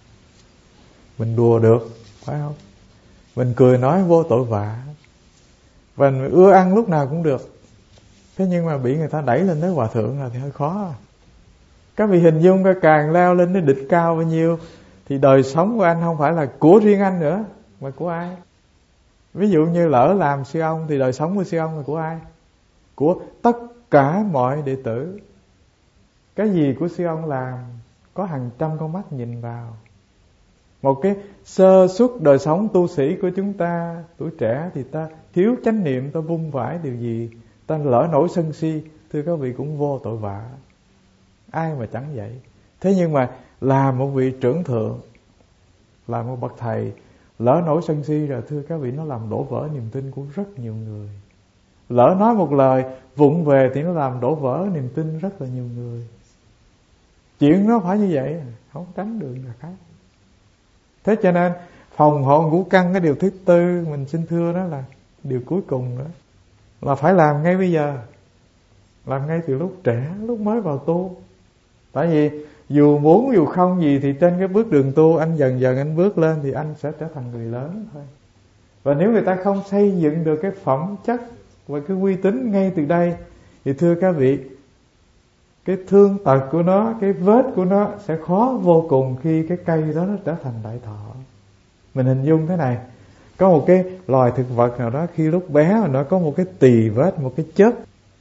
Mình đùa được, phải không? Mình cười nói vô tội vạ, và mình ưa ăn lúc nào cũng được. Thế nhưng mà bị người ta đẩy lên tới hòa thượng là thì hơi khó. Các vị hình dung càng leo lên đến đỉnh cao bao nhiêu thì đời sống của anh không phải là của riêng anh nữa, mà của ai? Ví dụ như lỡ làm sư ông thì đời sống của sư ông là của ai? Của tất cả mọi đệ tử. Cái gì của sư ông làm có hàng trăm con mắt nhìn vào. Một cái sơ suất đời sống tu sĩ của chúng ta, tuổi trẻ thì ta thiếu chánh niệm, ta vung vãi điều gì, ta lỡ nổi sân si, thưa các vị cũng vô tội vạ. Ai mà chẳng vậy. Thế nhưng mà là một vị trưởng thượng, là một bậc thầy, lỡ nổi sân si rồi thưa các vị, nó làm đổ vỡ niềm tin của rất nhiều người. Lỡ nói một lời vụng về thì nó làm đổ vỡ niềm tin rất là nhiều người. Chuyện nó phải như vậy, không tránh được là khác. Thế cho nên phòng hộ ngũ căn, cái điều thứ tư mình xin thưa đó là điều cuối cùng nữa, là phải làm ngay bây giờ, làm ngay từ lúc trẻ, lúc mới vào tu. Tại vì dù muốn dù không gì thì trên cái bước đường tu, anh dần dần anh bước lên thì anh sẽ trở thành người lớn thôi. Và nếu người ta không xây dựng được cái phẩm chất và cái uy tín ngay từ đây thì thưa các vị, cái thương tật của nó, cái vết của nó sẽ khó vô cùng khi cái cây đó nó trở thành đại thọ. Mình hình dung thế này, có một cái loài thực vật nào đó khi lúc bé mà nó có một cái tì vết, một cái chớp,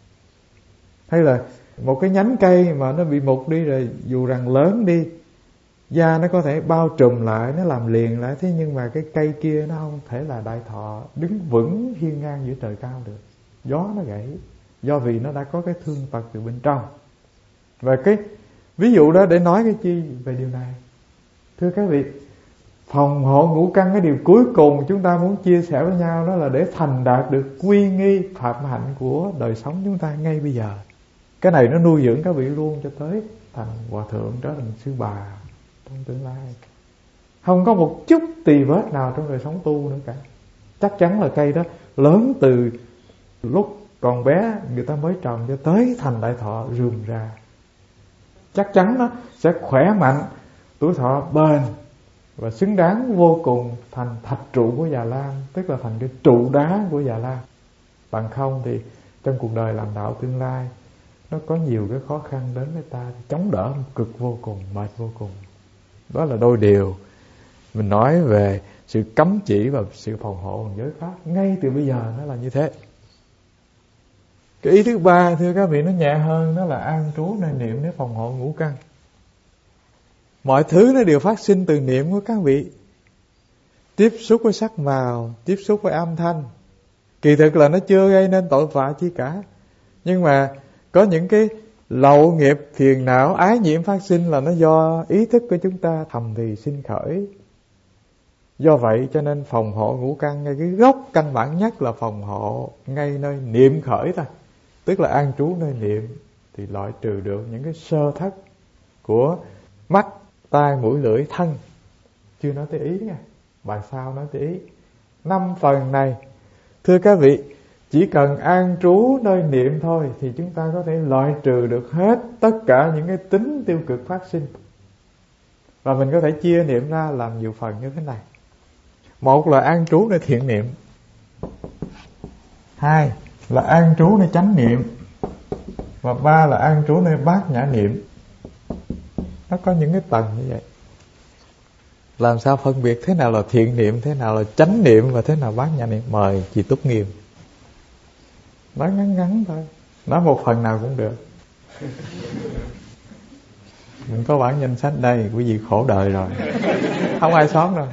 hay là một cái nhánh cây mà nó bị mục đi rồi, dù rằng lớn đi, da nó có thể bao trùm lại, nó làm liền lại, thế nhưng mà cái cây kia nó không thể là đại thọ đứng vững hiên ngang giữa trời cao được. Gió nó gãy, do vì nó đã có cái thương tật từ bên trong. Và cái ví dụ đó để nói cái chi về điều này, thưa các vị, phòng hộ ngũ căn, cái điều cuối cùng chúng ta muốn chia sẻ với nhau đó là để thành đạt được quy nghi phạm hạnh của đời sống chúng ta ngay bây giờ. Cái này nó nuôi dưỡng các vị luôn cho tới thành hòa thượng, trở thành sư bà trong tương lai. Không có một chút tì vết nào trong đời sống tu nữa cả. Chắc chắn là cây đó lớn từ lúc còn bé người ta mới trồng cho tới thành đại thọ rườm rà. Chắc chắn nó sẽ khỏe mạnh, tuổi thọ bền và xứng đáng vô cùng thành thạch trụ của Già Lam, tức là thành cái trụ đá của Già Lam. Bằng không thì trong cuộc đời làm đạo tương lai nó có nhiều cái khó khăn đến với ta, chống đỡ cực vô cùng, mệt vô cùng. Đó là đôi điều mình nói về sự cấm chỉ và sự phòng hộ bằng giới pháp ngay từ bây giờ, nó là như thế. Cái ý thứ ba thưa các vị, nó nhẹ hơn, đó là an trú nơi niệm để phòng hộ ngũ căn. Mọi thứ nó đều phát sinh từ niệm của các vị. Tiếp xúc với sắc màu, tiếp xúc với âm thanh, kỳ thực là nó chưa gây nên tội vạ chi cả. Nhưng mà có những cái lậu nghiệp phiền não ái nhiễm phát sinh là nó do ý thức của chúng ta thầm thì sinh khởi. Do vậy cho nên phòng hộ ngũ căn, ngay cái gốc căn bản nhất là phòng hộ ngay nơi niệm khởi thôi, tức là an trú nơi niệm, thì loại trừ được những cái sơ thất của mắt, tai, mũi, lưỡi, thân. Chưa nói tới ý nha, bài sau nói tới ý. 5 phần này, thưa các vị, chỉ cần an trú nơi niệm thôi thì chúng ta có thể loại trừ được hết tất cả những cái tính tiêu cực phát sinh. Và mình có thể chia niệm ra làm nhiều phần như thế này. Một là an trú nơi thiện niệm, 2 là an trú nơi chánh niệm, và 3 là an trú nơi bát nhã niệm. Nó có những cái tầng như vậy. Làm sao phân biệt thế nào là thiện niệm, thế nào là chánh niệm và thế nào bát nhã niệm? Mời chị Túc Nghiêm nói ngắn ngắn thôi, nói một phần nào cũng được. Mình có bản danh sách đây, quý vị khổ đời rồi, không ai sót đâu.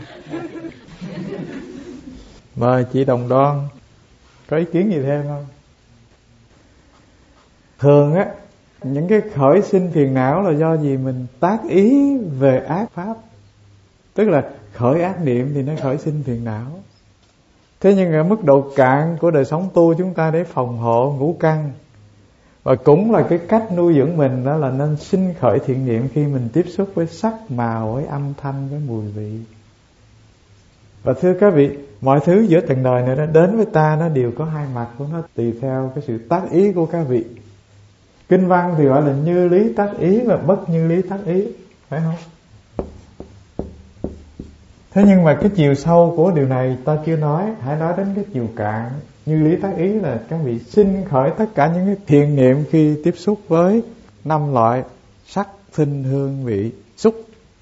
Mời chị Đồng Đoan, có ý kiến gì thêm không? Thường á, những cái khởi sinh phiền não là do gì? Mình tác ý về ác pháp. Tức là khởi ác niệm thì nó khởi sinh phiền não. Thế nhưng ở mức độ cạn của đời sống tu chúng ta để phòng hộ ngũ căn, và cũng là cái cách nuôi dưỡng mình, đó là nên sinh khởi thiện niệm khi mình tiếp xúc với sắc, màu, với âm thanh, với mùi vị. Và thưa các vị, mọi thứ giữa trần đời này nó đến với ta nó đều có hai mặt của nó, tùy theo cái sự tác ý của các vị. Kinh văn thì gọi là như lý tác ý và bất như lý tác ý, phải không? Thế nhưng mà cái chiều sâu của điều này ta chưa nói, hãy nói đến cái chiều cạn. Như lý tác ý là các vị sinh khởi tất cả những cái thiện niệm khi tiếp xúc với 5 loại sắc, thinh, hương, vị, xúc.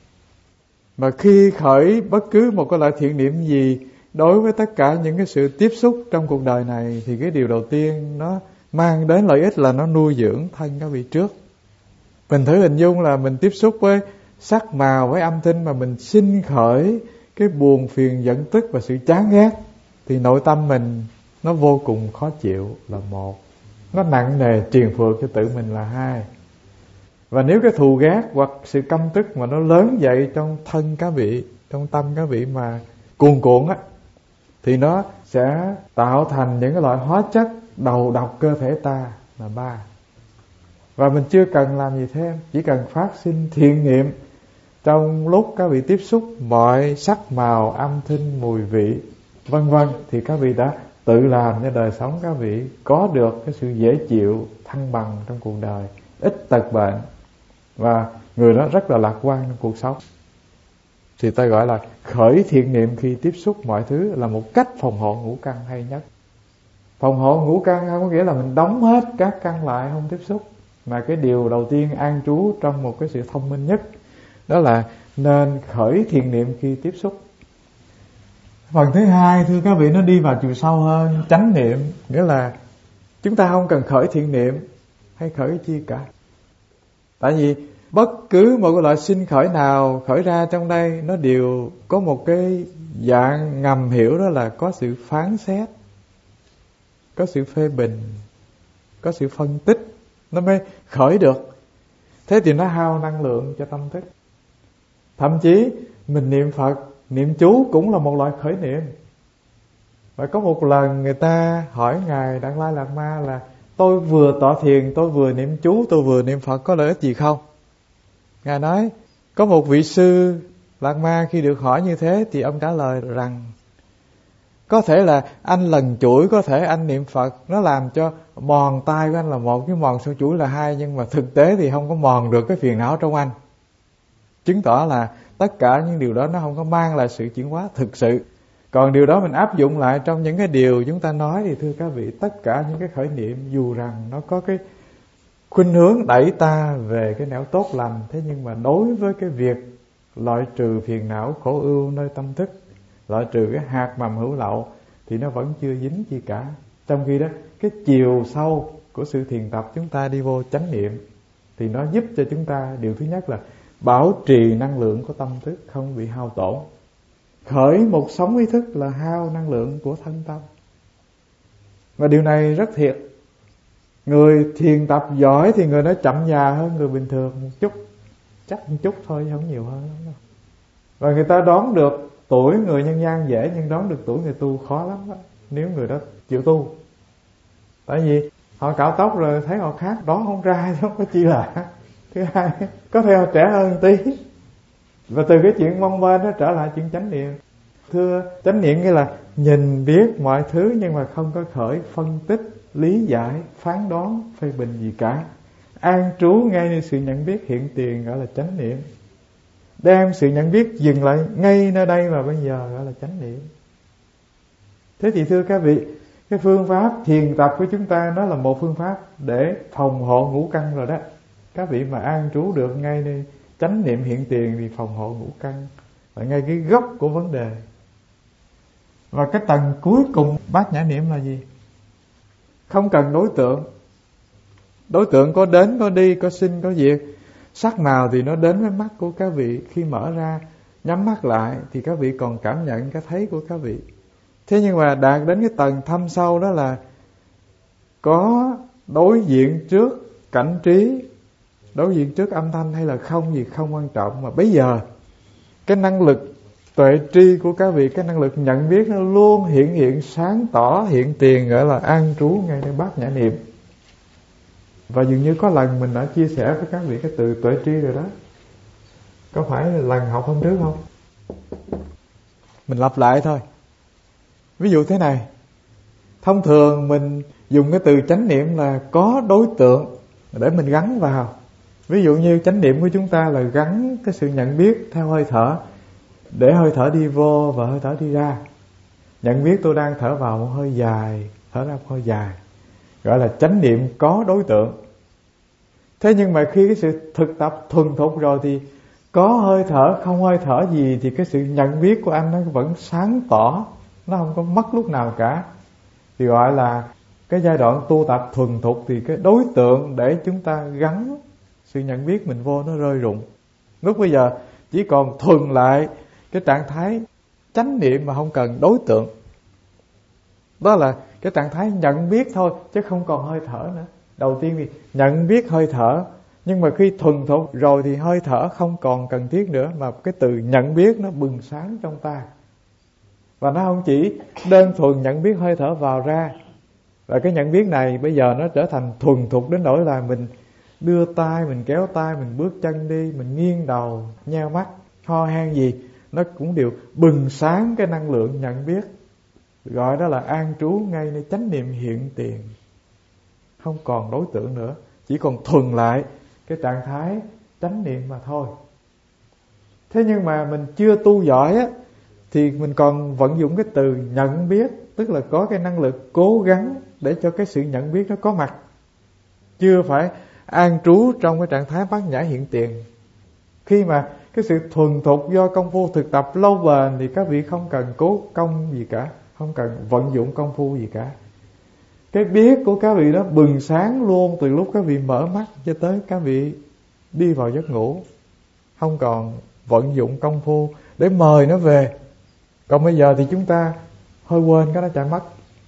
Mà khi khởi bất cứ một cái loại thiện niệm gì đối với tất cả những cái sự tiếp xúc trong cuộc đời này, thì cái điều đầu tiên nó mang đến lợi ích là nó nuôi dưỡng thân các vị trước. Mình thử hình dung là mình tiếp xúc với sắc, màu, với âm thanh mà mình sinh khởi cái buồn phiền, giận tức và sự chán ghét, thì nội tâm mình nó vô cùng khó chịu là một, nó nặng nề triền phược cho tự mình là 2. Và nếu cái thù ghét hoặc sự căm tức mà nó lớn dậy trong thân các vị, trong tâm các vị mà cuồn cuộn á, thì nó sẽ tạo thành những cái loại hóa chất đầu độc cơ thể ta là 3. Và mình chưa cần làm gì thêm, chỉ cần phát sinh thiện niệm trong lúc các vị tiếp xúc mọi sắc, màu, âm thanh, mùi vị, vân vân, thì các vị đã tự làm cho đời sống các vị có được cái sự dễ chịu, thăng bằng trong cuộc đời, ít tật bệnh, và người đó rất là lạc quan trong cuộc sống. Thì ta gọi là khởi thiện niệm khi tiếp xúc mọi thứ là một cách phòng hộ ngũ căn hay nhất. Phòng hộ ngũ căn không có nghĩa là mình đóng hết các căn lại không tiếp xúc, mà cái điều đầu tiên an trú trong một cái sự thông minh nhất, đó là nên khởi thiện niệm khi tiếp xúc. Phần thứ hai, thưa các vị, nó đi vào chiều sâu hơn, chánh niệm. Nghĩa là chúng ta không cần khởi thiện niệm hay khởi chi cả. Tại vì bất cứ một cái loại sinh khởi nào khởi ra trong đây, nó đều có một cái dạng ngầm hiểu, đó là có sự phán xét, có sự phê bình, có sự phân tích, nó mới khởi được. Thế thì nó hao năng lượng cho tâm thức. Thậm chí mình niệm Phật, niệm chú cũng là một loại khởi niệm. Và có một lần người ta hỏi Ngài Đặng Lai Lạt Ma là: tôi vừa tọa thiền, tôi vừa niệm chú, tôi vừa niệm Phật, có lợi ích gì không? Ngài nói, có một vị sư Lạt Ma khi được hỏi như thế thì ông trả lời rằng: có thể là anh lần chuỗi, có thể anh niệm Phật nó làm cho mòn tay của anh là 1, cái mòn sâu chuỗi là 2, nhưng mà thực tế thì không có mòn được cái phiền não trong anh. Chứng tỏ là tất cả những điều đó nó không có mang lại sự chuyển hóa thực sự. Còn điều đó mình áp dụng lại trong những cái điều chúng ta nói, thì thưa các vị, tất cả những cái khởi niệm dù rằng nó có cái khuynh hướng đẩy ta về cái nẻo tốt lành, thế nhưng mà đối với cái việc loại trừ phiền não khổ ưu nơi tâm thức, loại trừ cái hạt mầm hữu lậu, thì nó vẫn chưa dính chi cả. Trong khi đó cái chiều sâu của sự thiền tập chúng ta đi vô chánh niệm, thì nó giúp cho chúng ta điều thứ nhất là bảo trì năng lượng của tâm thức không bị hao tổn. Khởi một sóng ý thức là hao năng lượng của thân tâm, và điều này rất thiệt. Người thiền tập giỏi thì người đó chậm già hơn người bình thường một chút, chắc một chút thôi, không nhiều hơn đâu. Và người ta đoán được tuổi người nhân gian dễ, nhưng đoán được tuổi người tu khó lắm đó, nếu người đó chịu tu. Tại vì họ cạo tóc rồi thấy họ khác, đoán không ra, không có chi lạ. Thứ hai, có thể họ trẻ hơn tí, Và từ cái chuyện mong bên nó trở lại chuyện chánh niệm. Thưa, chánh niệm nghĩa là nhìn biết mọi thứ nhưng mà không có khởi phân tích, lý giải, phán đoán, phê bình gì cả. An trú ngay nơi sự nhận biết hiện tiền gọi là chánh niệm. Đem sự nhận biết dừng lại ngay nơi đây và bây giờ gọi là chánh niệm. Thế thì thưa các vị, cái phương pháp thiền tập của chúng ta nó là một phương pháp để phòng hộ ngũ căn rồi đó. Các vị mà an trú được ngay nơi chánh niệm hiện tiền thì phòng hộ ngũ căn là ngay cái gốc của vấn đề. Và cái tầng cuối cùng bát nhã niệm là gì? Không cần đối tượng. Đối tượng có đến, có đi, có sinh, có diệt. Sắc màu thì nó đến với mắt của các vị. Khi mở ra, nhắm mắt lại thì các vị còn cảm nhận cái thấy của các vị. Thế nhưng mà đạt đến cái tầng thâm sâu đó là có đối diện trước cảnh trí, đối diện trước âm thanh hay là không gì không quan trọng. Mà bây giờ cái năng lực tuệ tri của các vị, cái năng lực nhận biết nó luôn hiện sáng tỏ hiện tiền, gọi là an trú ngay nơi bát nhã niệm. Và dường như có lần mình đã chia sẻ với các vị cái từ tuệ tri rồi đó. Có phải là lần học hôm trước không? Mình lặp lại thôi. Ví dụ thế này, thông thường mình dùng cái từ chánh niệm là có đối tượng để mình gắn vào. Ví dụ như chánh niệm của chúng ta là gắn cái sự nhận biết theo hơi thở, để hơi thở đi vô và hơi thở đi ra. Nhận biết tôi đang thở vào một hơi dài, thở ra một hơi dài, gọi là chánh niệm có đối tượng. Thế nhưng mà khi cái sự thực tập thuần thục rồi thì có hơi thở, không hơi thở gì thì cái sự nhận biết của anh nó vẫn sáng tỏ, nó không có mất lúc nào cả. Thì gọi là cái giai đoạn tu tập thuần thục thì cái đối tượng để chúng ta gắn sự nhận biết mình vô nó rơi rụng. Lúc bây giờ chỉ còn thuần lại cái trạng thái chánh niệm mà không cần đối tượng. Đó là cái trạng thái nhận biết thôi, chứ không còn hơi thở nữa. Đầu tiên thì nhận biết hơi thở, nhưng mà khi thuần thục rồi thì hơi thở không còn cần thiết nữa, mà cái từ nhận biết nó bừng sáng trong ta. Và nó không chỉ đơn thuần nhận biết hơi thở vào ra. Và cái nhận biết này bây giờ nó trở thành thuần thục đến nỗi là mình đưa tay, mình kéo tay, mình bước chân đi, mình nghiêng đầu, nheo mắt, ho han gì, nó cũng đều bừng sáng cái năng lượng nhận biết. Gọi đó là an trú ngay nơi chánh niệm hiện tiền. Không còn đối tượng nữa, chỉ còn thuần lại cái trạng thái chánh niệm mà thôi. Thế nhưng mà mình chưa tu giỏi á, thì mình còn vận dụng cái từ nhận biết, tức là có cái năng lực cố gắng để cho cái sự nhận biết nó có mặt. Chưa phải an trú trong cái trạng thái bát nhã hiện tiền. Khi mà cái sự thuần thục do công phu thực tập lâu bền thì các vị không cần cố công gì cả, không cần vận dụng công phu gì cả. Cái biết của các vị đó bừng sáng luôn từ lúc các vị mở mắt cho tới các vị đi vào giấc ngủ. Không còn vận dụng công phu để mời nó về. Còn bây giờ thì chúng ta hơi quên cái đó chạy mất.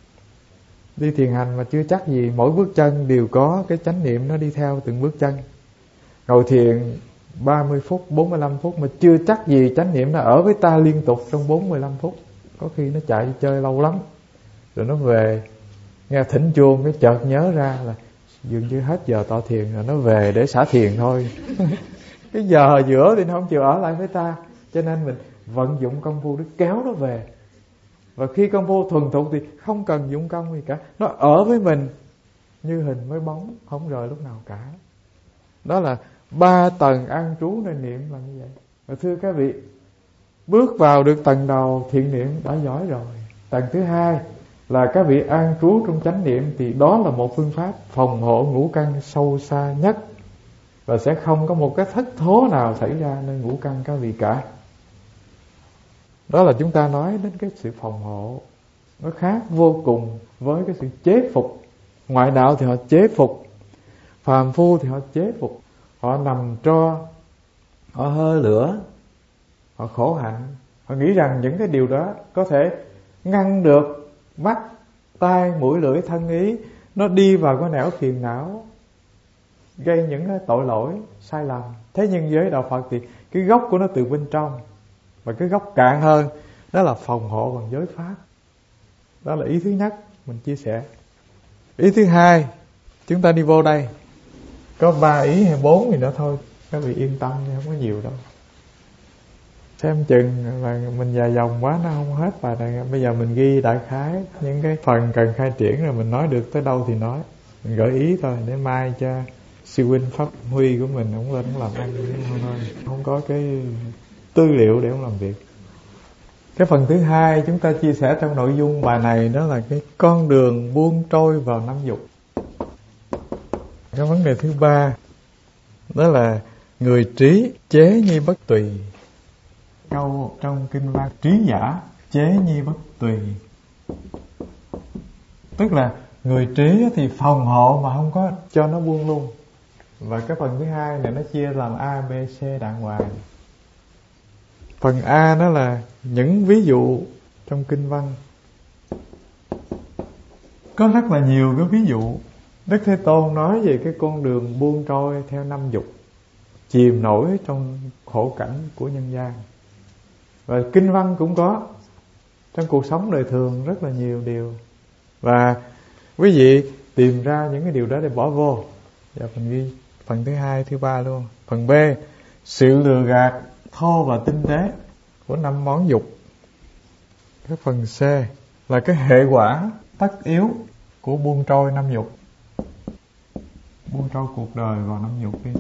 Đi thiền hành mà chưa chắc gì mỗi bước chân đều có cái chánh niệm nó đi theo từng bước chân. Ngồi thiền 30 phút, 45 phút mà chưa chắc gì chánh niệm nó ở với ta liên tục trong 45 phút. Có khi nó chạy chơi lâu lắm. Rồi nó về nghe thỉnh chuông cái chợt nhớ ra là dường như hết giờ tọa thiền rồi, nó về để xả thiền thôi. Cái giờ giữa thì nó không chịu ở lại với ta, cho nên mình vận dụng công phu để kéo nó về. Và khi công phu thuần thục thì không cần dụng công gì cả, nó ở với mình như hình với bóng, không rời lúc nào cả. Đó là 3 tầng an trú nơi niệm là như vậy. Và thưa các vị, bước vào được tầng đầu thiện niệm đã giỏi rồi. Tầng thứ hai là các vị an trú trong chánh niệm, thì đó là một phương pháp phòng hộ ngũ căn sâu xa nhất, và sẽ không có một cái thất thố nào xảy ra nơi ngũ căn các vị cả. Đó là chúng ta nói đến cái sự phòng hộ. Nó khác vô cùng với cái sự chế phục. Ngoại đạo thì họ chế phục, phàm phu thì họ chế phục. Họ nằm tro, họ hơ lửa, họ khổ hạnh. Họ nghĩ rằng những cái điều đó có thể ngăn được mắt, tai, mũi, lưỡi, thân ý nó đi vào cái nẻo phiền não, gây những cái tội lỗi, sai lầm. Thế nhưng với đạo Phật thì cái gốc của nó từ bên trong. Và cái gốc cạn hơn, đó là phòng hộ bằng giới pháp. Đó là ý thứ nhất mình chia sẻ. Ý thứ hai, chúng ta đi vô đây có 3 ý hay 4 gì nữa thôi, các vị yên tâm, không có nhiều đâu. Xem chừng là mình dài dòng quá nó không hết bài này. Bây giờ mình ghi đại khái những cái phần cần khai triển, rồi mình nói được tới đâu thì nói, mình gợi ý thôi, để mai cho sư huynh Pháp Huy của mình ông lên ông làm ăn thôi, không có cái tư liệu để ông làm việc. Cái phần thứ hai chúng ta chia sẻ trong nội dung bài này đó là cái con đường buông trôi vào năm dục. Cái vấn đề thứ ba đó là người trí chế nhi bất tùy. Câu trong kinh văn trí giả chế nhi bất tùy, tức là người trí thì phòng hộ mà không có cho nó buông luôn. Và cái phần thứ hai này nó chia làm A, B, C đàng hoàng. Phần A đó là những ví dụ trong kinh văn. Có rất là nhiều cái ví dụ. Đức Thế Tôn nói về cái con đường buông trôi theo năm dục, chìm nổi trong khổ cảnh của nhân gian. Và kinh văn cũng có, trong cuộc sống đời thường rất là nhiều điều. Và quý vị tìm ra những cái điều đó để bỏ vô. Giờ mình ghi phần thứ hai, thứ ba luôn. Phần B, sự lừa gạt thô và tinh tế của năm món dục. Cái phần C là cái hệ quả tất yếu của buông trôi năm dục. Buông trôi cuộc đời vào năm dục đi.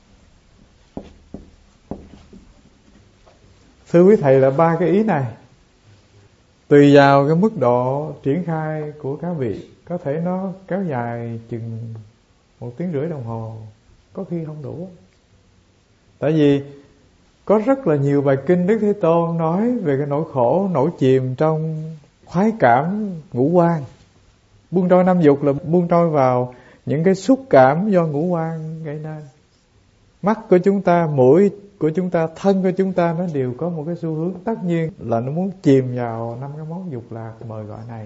Thưa quý thầy, là ba cái ý này tùy vào cái mức độ triển khai của các vị, có thể nó kéo dài chừng 1,5 tiếng đồng hồ, có khi không đủ. Tại vì có rất là nhiều bài kinh Đức Thế Tôn nói về cái nỗi khổ, nỗi chìm trong khoái cảm ngũ quan. Buông trôi năm dục là buông trôi vào những cái xúc cảm do ngũ quan gây nên. Mắt của chúng ta, mũi của chúng ta, thân của chúng ta, nó đều có một cái xu hướng tất nhiên là nó muốn chìm vào năm cái món dục lạc mời gọi này.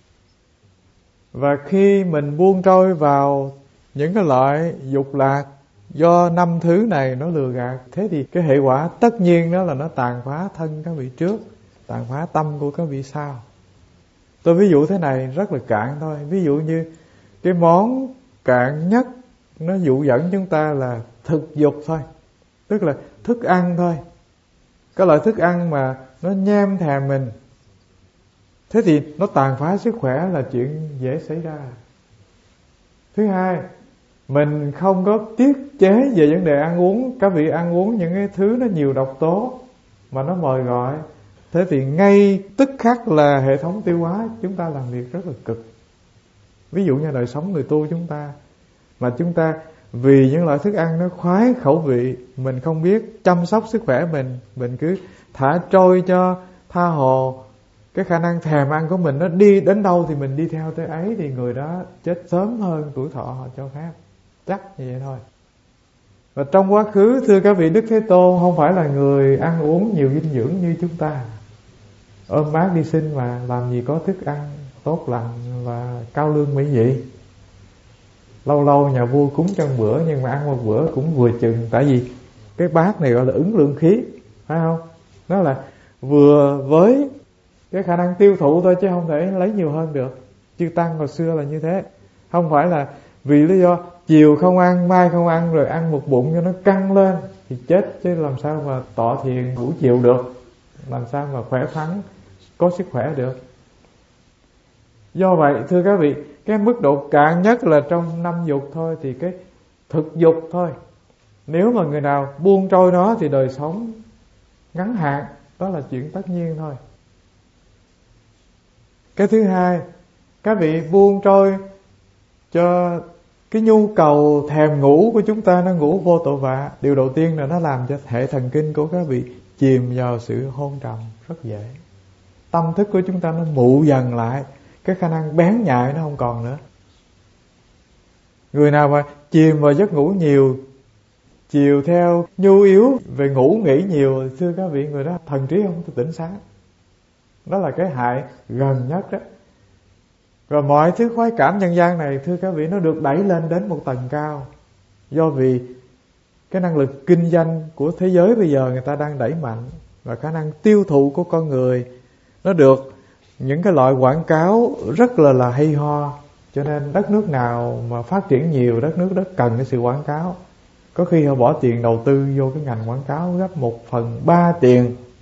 Và khi mình buông trôi vào những cái loại dục lạc do năm thứ này nó lừa gạt, thế thì cái hệ quả tất nhiên đó là nó tàn phá thân các vị trước, tàn phá tâm của các vị sau. Tôi ví dụ thế này rất là cạn thôi. Ví dụ như cái món cạn nhất nó dụ dẫn chúng ta là thực dục thôi, tức là thức ăn thôi. Cái loại thức ăn mà nó nhem thèm mình, thế thì nó tàn phá sức khỏe là chuyện dễ xảy ra. Thứ hai, mình không có tiết chế về vấn đề ăn uống. Các vị ăn uống những cái thứ nó nhiều độc tố mà nó mời gọi, thế thì ngay tức khắc là hệ thống tiêu hóa chúng ta làm việc rất là cực. Ví dụ như đời sống người tu chúng ta, mà chúng ta vì những loại thức ăn nó khoái khẩu vị, mình không biết chăm sóc sức khỏe mình cứ thả trôi cho tha hồ. Cái khả năng thèm ăn của mình nó đi đến đâu thì mình đi theo tới ấy, thì người đó chết sớm hơn tuổi thọ họ cho phép. Chắc như vậy thôi. Và trong quá khứ, thưa các vị, Đức Thế Tôn không phải là người ăn uống nhiều dinh dưỡng như chúng ta. Ôm bát đi xin mà làm gì có thức ăn tốt lành và cao lương mỹ vị. Lâu lâu nhà vua cúng trong bữa, nhưng mà ăn một bữa cũng vừa chừng. Tại vì cái bát này gọi là ứng lượng khí, phải không? Nó là vừa với cái khả năng tiêu thụ thôi, chứ không thể lấy nhiều hơn được. Chư Tăng hồi xưa là như thế. Không phải là vì lý do chiều không ăn, mai không ăn, rồi ăn một bụng cho nó căng lên thì chết. Chứ làm sao mà tọa thiền buổi chiều được, làm sao mà khỏe khoắn, có sức khỏe được. Do vậy thưa các vị, cái mức độ cạn nhất là trong năm dục thôi, thì cái thực dục thôi. Nếu mà người nào buông trôi nó thì đời sống ngắn hạn, đó là chuyện tất nhiên thôi. Cái thứ hai, các vị buông trôi cho cái nhu cầu thèm ngủ của chúng ta, nó ngủ vô tội vạ. Điều đầu tiên là nó làm cho hệ thần kinh của các vị chìm vào sự hôn trầm rất dễ. Tâm thức của chúng ta nó mụ dần lại, cái khả năng bén nhạy nó không còn nữa. Người nào mà chìm vào giấc ngủ nhiều, chiều theo nhu yếu về ngủ nghỉ nhiều, thưa các vị, người đó thần trí không tỉnh sáng. Đó là cái hại gần nhất đó. Rồi mọi thứ khoái cảm nhân gian này, thưa các vị, nó được đẩy lên đến một tầng cao. Do vì cái năng lực kinh doanh của thế giới bây giờ người ta đang đẩy mạnh, và khả năng tiêu thụ của con người nó được những cái loại quảng cáo rất là hay ho. Cho nên đất nước nào mà phát triển nhiều, đất nước đó cần cái sự quảng cáo. Có khi họ bỏ tiền đầu tư vô cái ngành quảng cáo gấp 1/3 tiền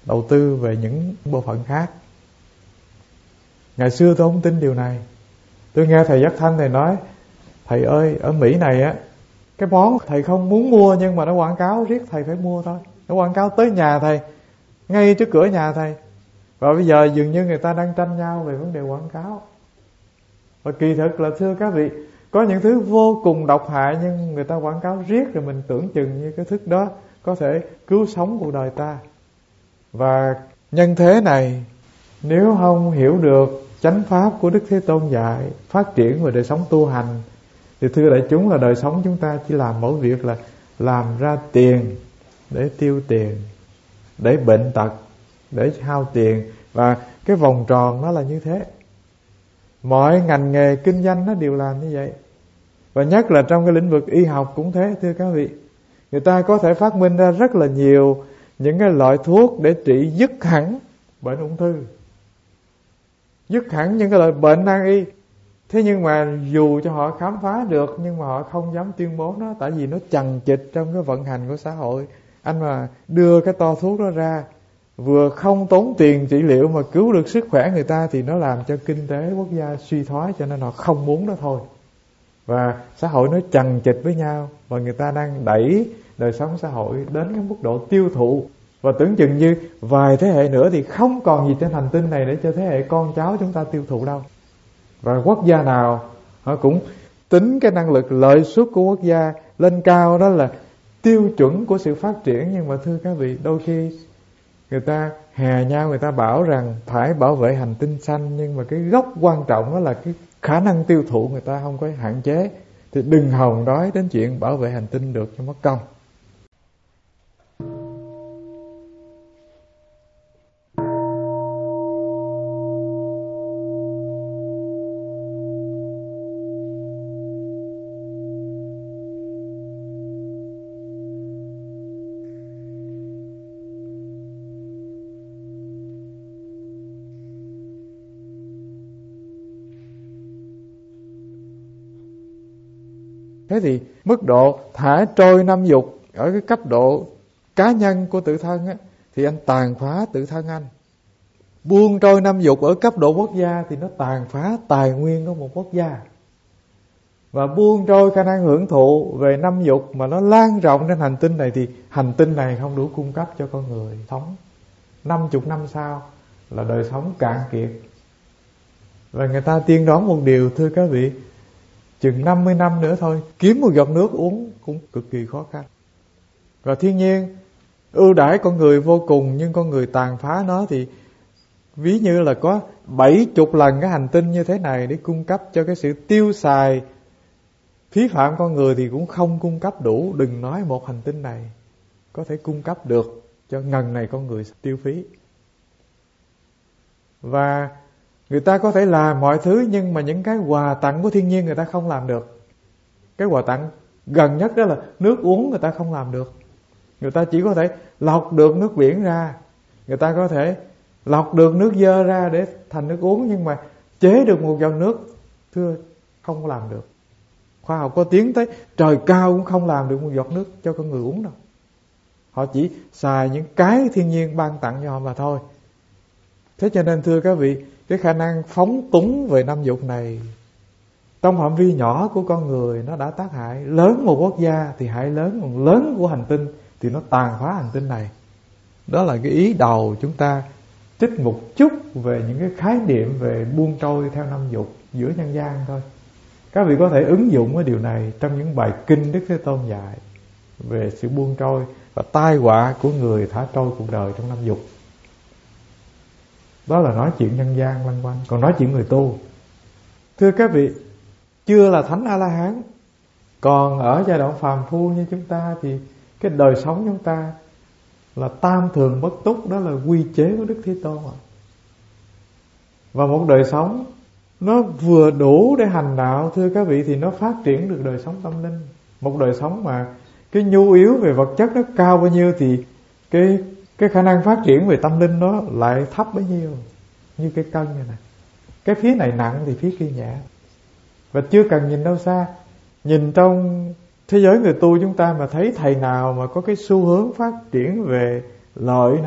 đầu tư về những bộ phận khác. Ngày xưa tôi không tin điều này. Tôi nghe thầy Giác Thanh thầy nói: thầy ơi, ở Mỹ này á, cái món thầy không muốn mua nhưng mà nó quảng cáo riết thầy phải mua thôi. Nó quảng cáo tới nhà thầy, ngay trước cửa nhà thầy. Và bây giờ dường như người ta đang tranh nhau về vấn đề quảng cáo. Và kỳ thực là thưa các vị, có những thứ vô cùng độc hại nhưng người ta quảng cáo riết, rồi mình tưởng chừng như cái thức đó có thể cứu sống cuộc đời ta. Và nhân thế này, nếu không hiểu được chánh pháp của Đức Thế Tôn dạy, phát triển về đời sống tu hành, thì thưa đại chúng là đời sống chúng ta chỉ làm mỗi việc là làm ra tiền để tiêu tiền, để bệnh tật, để hao tiền. Và cái vòng tròn nó là như thế. Mọi ngành nghề kinh doanh nó đều làm như vậy. Và nhất là trong cái lĩnh vực y học cũng thế thưa các vị. Người ta có thể phát minh ra rất là nhiều những cái loại thuốc để trị dứt hẳn bệnh ung thư, dứt hẳn những cái loại bệnh nan y. Thế nhưng mà dù cho họ khám phá được, nhưng mà họ không dám tuyên bố nó, tại vì nó chằng chịt trong cái vận hành của xã hội. Anh mà đưa cái to thuốc đó ra, vừa không tốn tiền trị liệu mà cứu được sức khỏe người ta, thì nó làm cho kinh tế quốc gia suy thoái, cho nên họ không muốn đó thôi. Và xã hội nó chằng chịt với nhau, và người ta đang đẩy đời sống xã hội đến cái mức độ tiêu thụ. Và tưởng chừng như vài thế hệ nữa thì không còn gì trên hành tinh này để cho thế hệ con cháu chúng ta tiêu thụ đâu. Và quốc gia nào họ cũng tính cái năng lực lợi suất của quốc gia lên cao, đó là tiêu chuẩn của sự phát triển. Nhưng mà thưa các vị, đôi khi người ta hè nhau, người ta bảo rằng phải bảo vệ hành tinh xanh, nhưng mà cái gốc quan trọng đó là cái khả năng tiêu thụ người ta không có hạn chế. Thì đừng hòng nói đến chuyện bảo vệ hành tinh được cho mất công. Thế thì mức độ thả trôi năm dục ở cái cấp độ cá nhân của tự thân á, thì anh tàn phá tự thân anh. Buông trôi năm dục ở cấp độ quốc gia thì nó tàn phá tài nguyên của một quốc gia. Và buông trôi khả năng hưởng thụ về năm dục mà nó lan rộng trên hành tinh này, thì hành tinh này không đủ cung cấp cho con người sống. 50 năm sau là đời sống cạn kiệt. Và người ta tiên đoán một điều thưa các vị, chừng 50 năm nữa thôi, kiếm một giọt nước uống cũng cực kỳ khó khăn. Và thiên nhiên ưu đãi con người vô cùng, nhưng con người tàn phá nó thì ví như là có 70 lần cái hành tinh như thế này để cung cấp cho cái sự tiêu xài phí phạm con người thì cũng không cung cấp đủ. Đừng nói một hành tinh này có thể cung cấp được cho ngần này con người tiêu phí. Và người ta có thể làm mọi thứ, nhưng mà những cái quà tặng của thiên nhiên người ta không làm được. Cái quà tặng gần nhất đó là nước uống người ta không làm được. Người ta chỉ có thể lọc được nước biển ra, người ta có thể lọc được nước dơ ra để thành nước uống, nhưng mà chế được một giọt nước, thưa, không làm được. Khoa học có tiến tới trời cao cũng không làm được một giọt nước cho con người uống đâu. Họ chỉ xài những cái thiên nhiên ban tặng cho họ mà thôi. Thế cho nên thưa các vị, cái khả năng phóng túng về năm dục này trong phạm vi nhỏ của con người nó đã tác hại lớn một quốc gia thì hại lớn, còn lớn của hành tinh thì nó tàn phá hành tinh này. Đó là cái ý đầu chúng ta trích một chút về những cái khái niệm về buông trôi theo năm dục giữa nhân gian thôi. Các vị có thể ứng dụng cái điều này trong những bài kinh Đức Thế Tôn dạy về sự buông trôi và tai họa của người thả trôi cuộc đời trong năm dục. Đó là nói chuyện nhân gian lăng quanh. Còn nói chuyện người tu, thưa các vị, chưa là thánh A-la-hán, còn ở giai đoạn phàm phu như chúng ta thì cái đời sống chúng ta là tam thường bất túc, đó là quy chế của Đức Thế Tôn ạ. Và một đời sống nó vừa đủ để hành đạo, thưa các vị, thì nó phát triển được đời sống tâm linh. Một đời sống mà cái nhu yếu về vật chất nó cao bao nhiêu thì cái khả năng phát triển về tâm linh nó lại thấp bấy nhiêu. Như cái cân như này, cái phía này nặng thì phía kia nhẹ. Và chưa cần nhìn đâu xa, nhìn trong thế giới người tu chúng ta mà thấy thầy nào mà có cái xu hướng phát triển về lợi nè,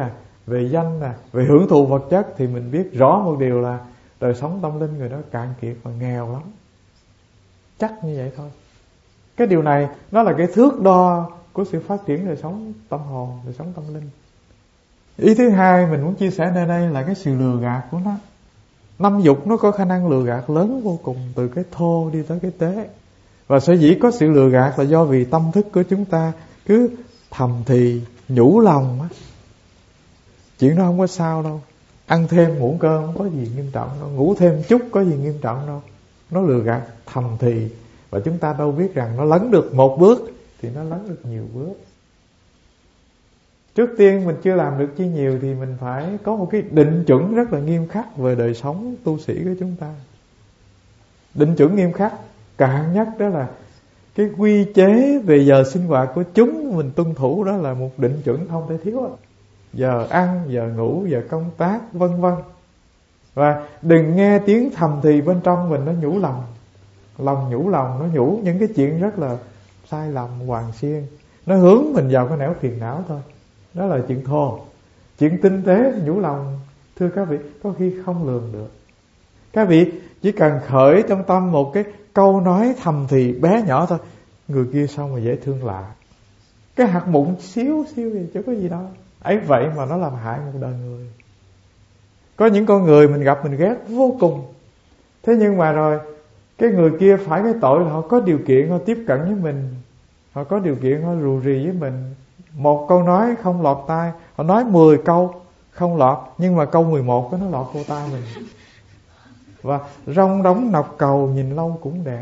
về danh nè, về hưởng thụ vật chất, thì mình biết rõ một điều là đời sống tâm linh người đó cạn kiệt và nghèo lắm. Chắc như vậy thôi. Cái điều này nó là cái thước đo của sự phát triển đời sống tâm hồn, đời sống tâm linh. Ý thứ hai mình muốn chia sẻ nơi đây là cái sự lừa gạt của nó. Năm dục nó có khả năng lừa gạt lớn vô cùng, từ cái thô đi tới cái tế. Và sở dĩ có sự lừa gạt là do vì tâm thức của chúng ta cứ thầm thì nhủ lòng á, chuyện đó không có sao đâu. Ăn thêm muỗng cơm không có gì nghiêm trọng đâu, ngủ thêm chút có gì nghiêm trọng đâu. Nó lừa gạt thầm thì, và chúng ta đâu biết rằng nó lấn được một bước thì nó lấn được nhiều bước. Trước tiên mình chưa làm được chi nhiều thì mình phải có một cái định chuẩn rất là nghiêm khắc về đời sống tu sĩ của chúng ta. Định chuẩn nghiêm khắc cạn nhất đó là cái quy chế về giờ sinh hoạt của chúng mình tuân thủ, đó là một định chuẩn không thể thiếu. Giờ ăn, giờ ngủ, giờ công tác, vân vân. Và đừng nghe tiếng thầm thì bên trong mình nó nhủ lòng. Lòng nhủ lòng, nó nhủ những cái chuyện rất là sai lầm, hoàn xiên. Nó hướng mình vào cái nẻo phiền não thôi. Đó là chuyện thô. Chuyện tinh tế nhủ lòng, thưa các vị, có khi không lường được. Các vị chỉ cần khởi trong tâm một cái câu nói thầm thì bé nhỏ thôi, người kia sao mà dễ thương lạ. Cái hạt mụn xíu xíu gì chứ có gì đâu. Ấy vậy mà nó làm hại một đời người. Có những con người mình gặp mình ghét vô cùng. Thế nhưng mà rồi cái người kia phải cái tội là họ có điều kiện, họ tiếp cận với mình, họ có điều kiện, họ rù rì với mình. Một câu nói không lọt tai, họ nói 10 câu không lọt, nhưng mà câu 11 nó lọt vô tai mình. Và rong đóng nọc cầu nhìn lâu cũng đẹp.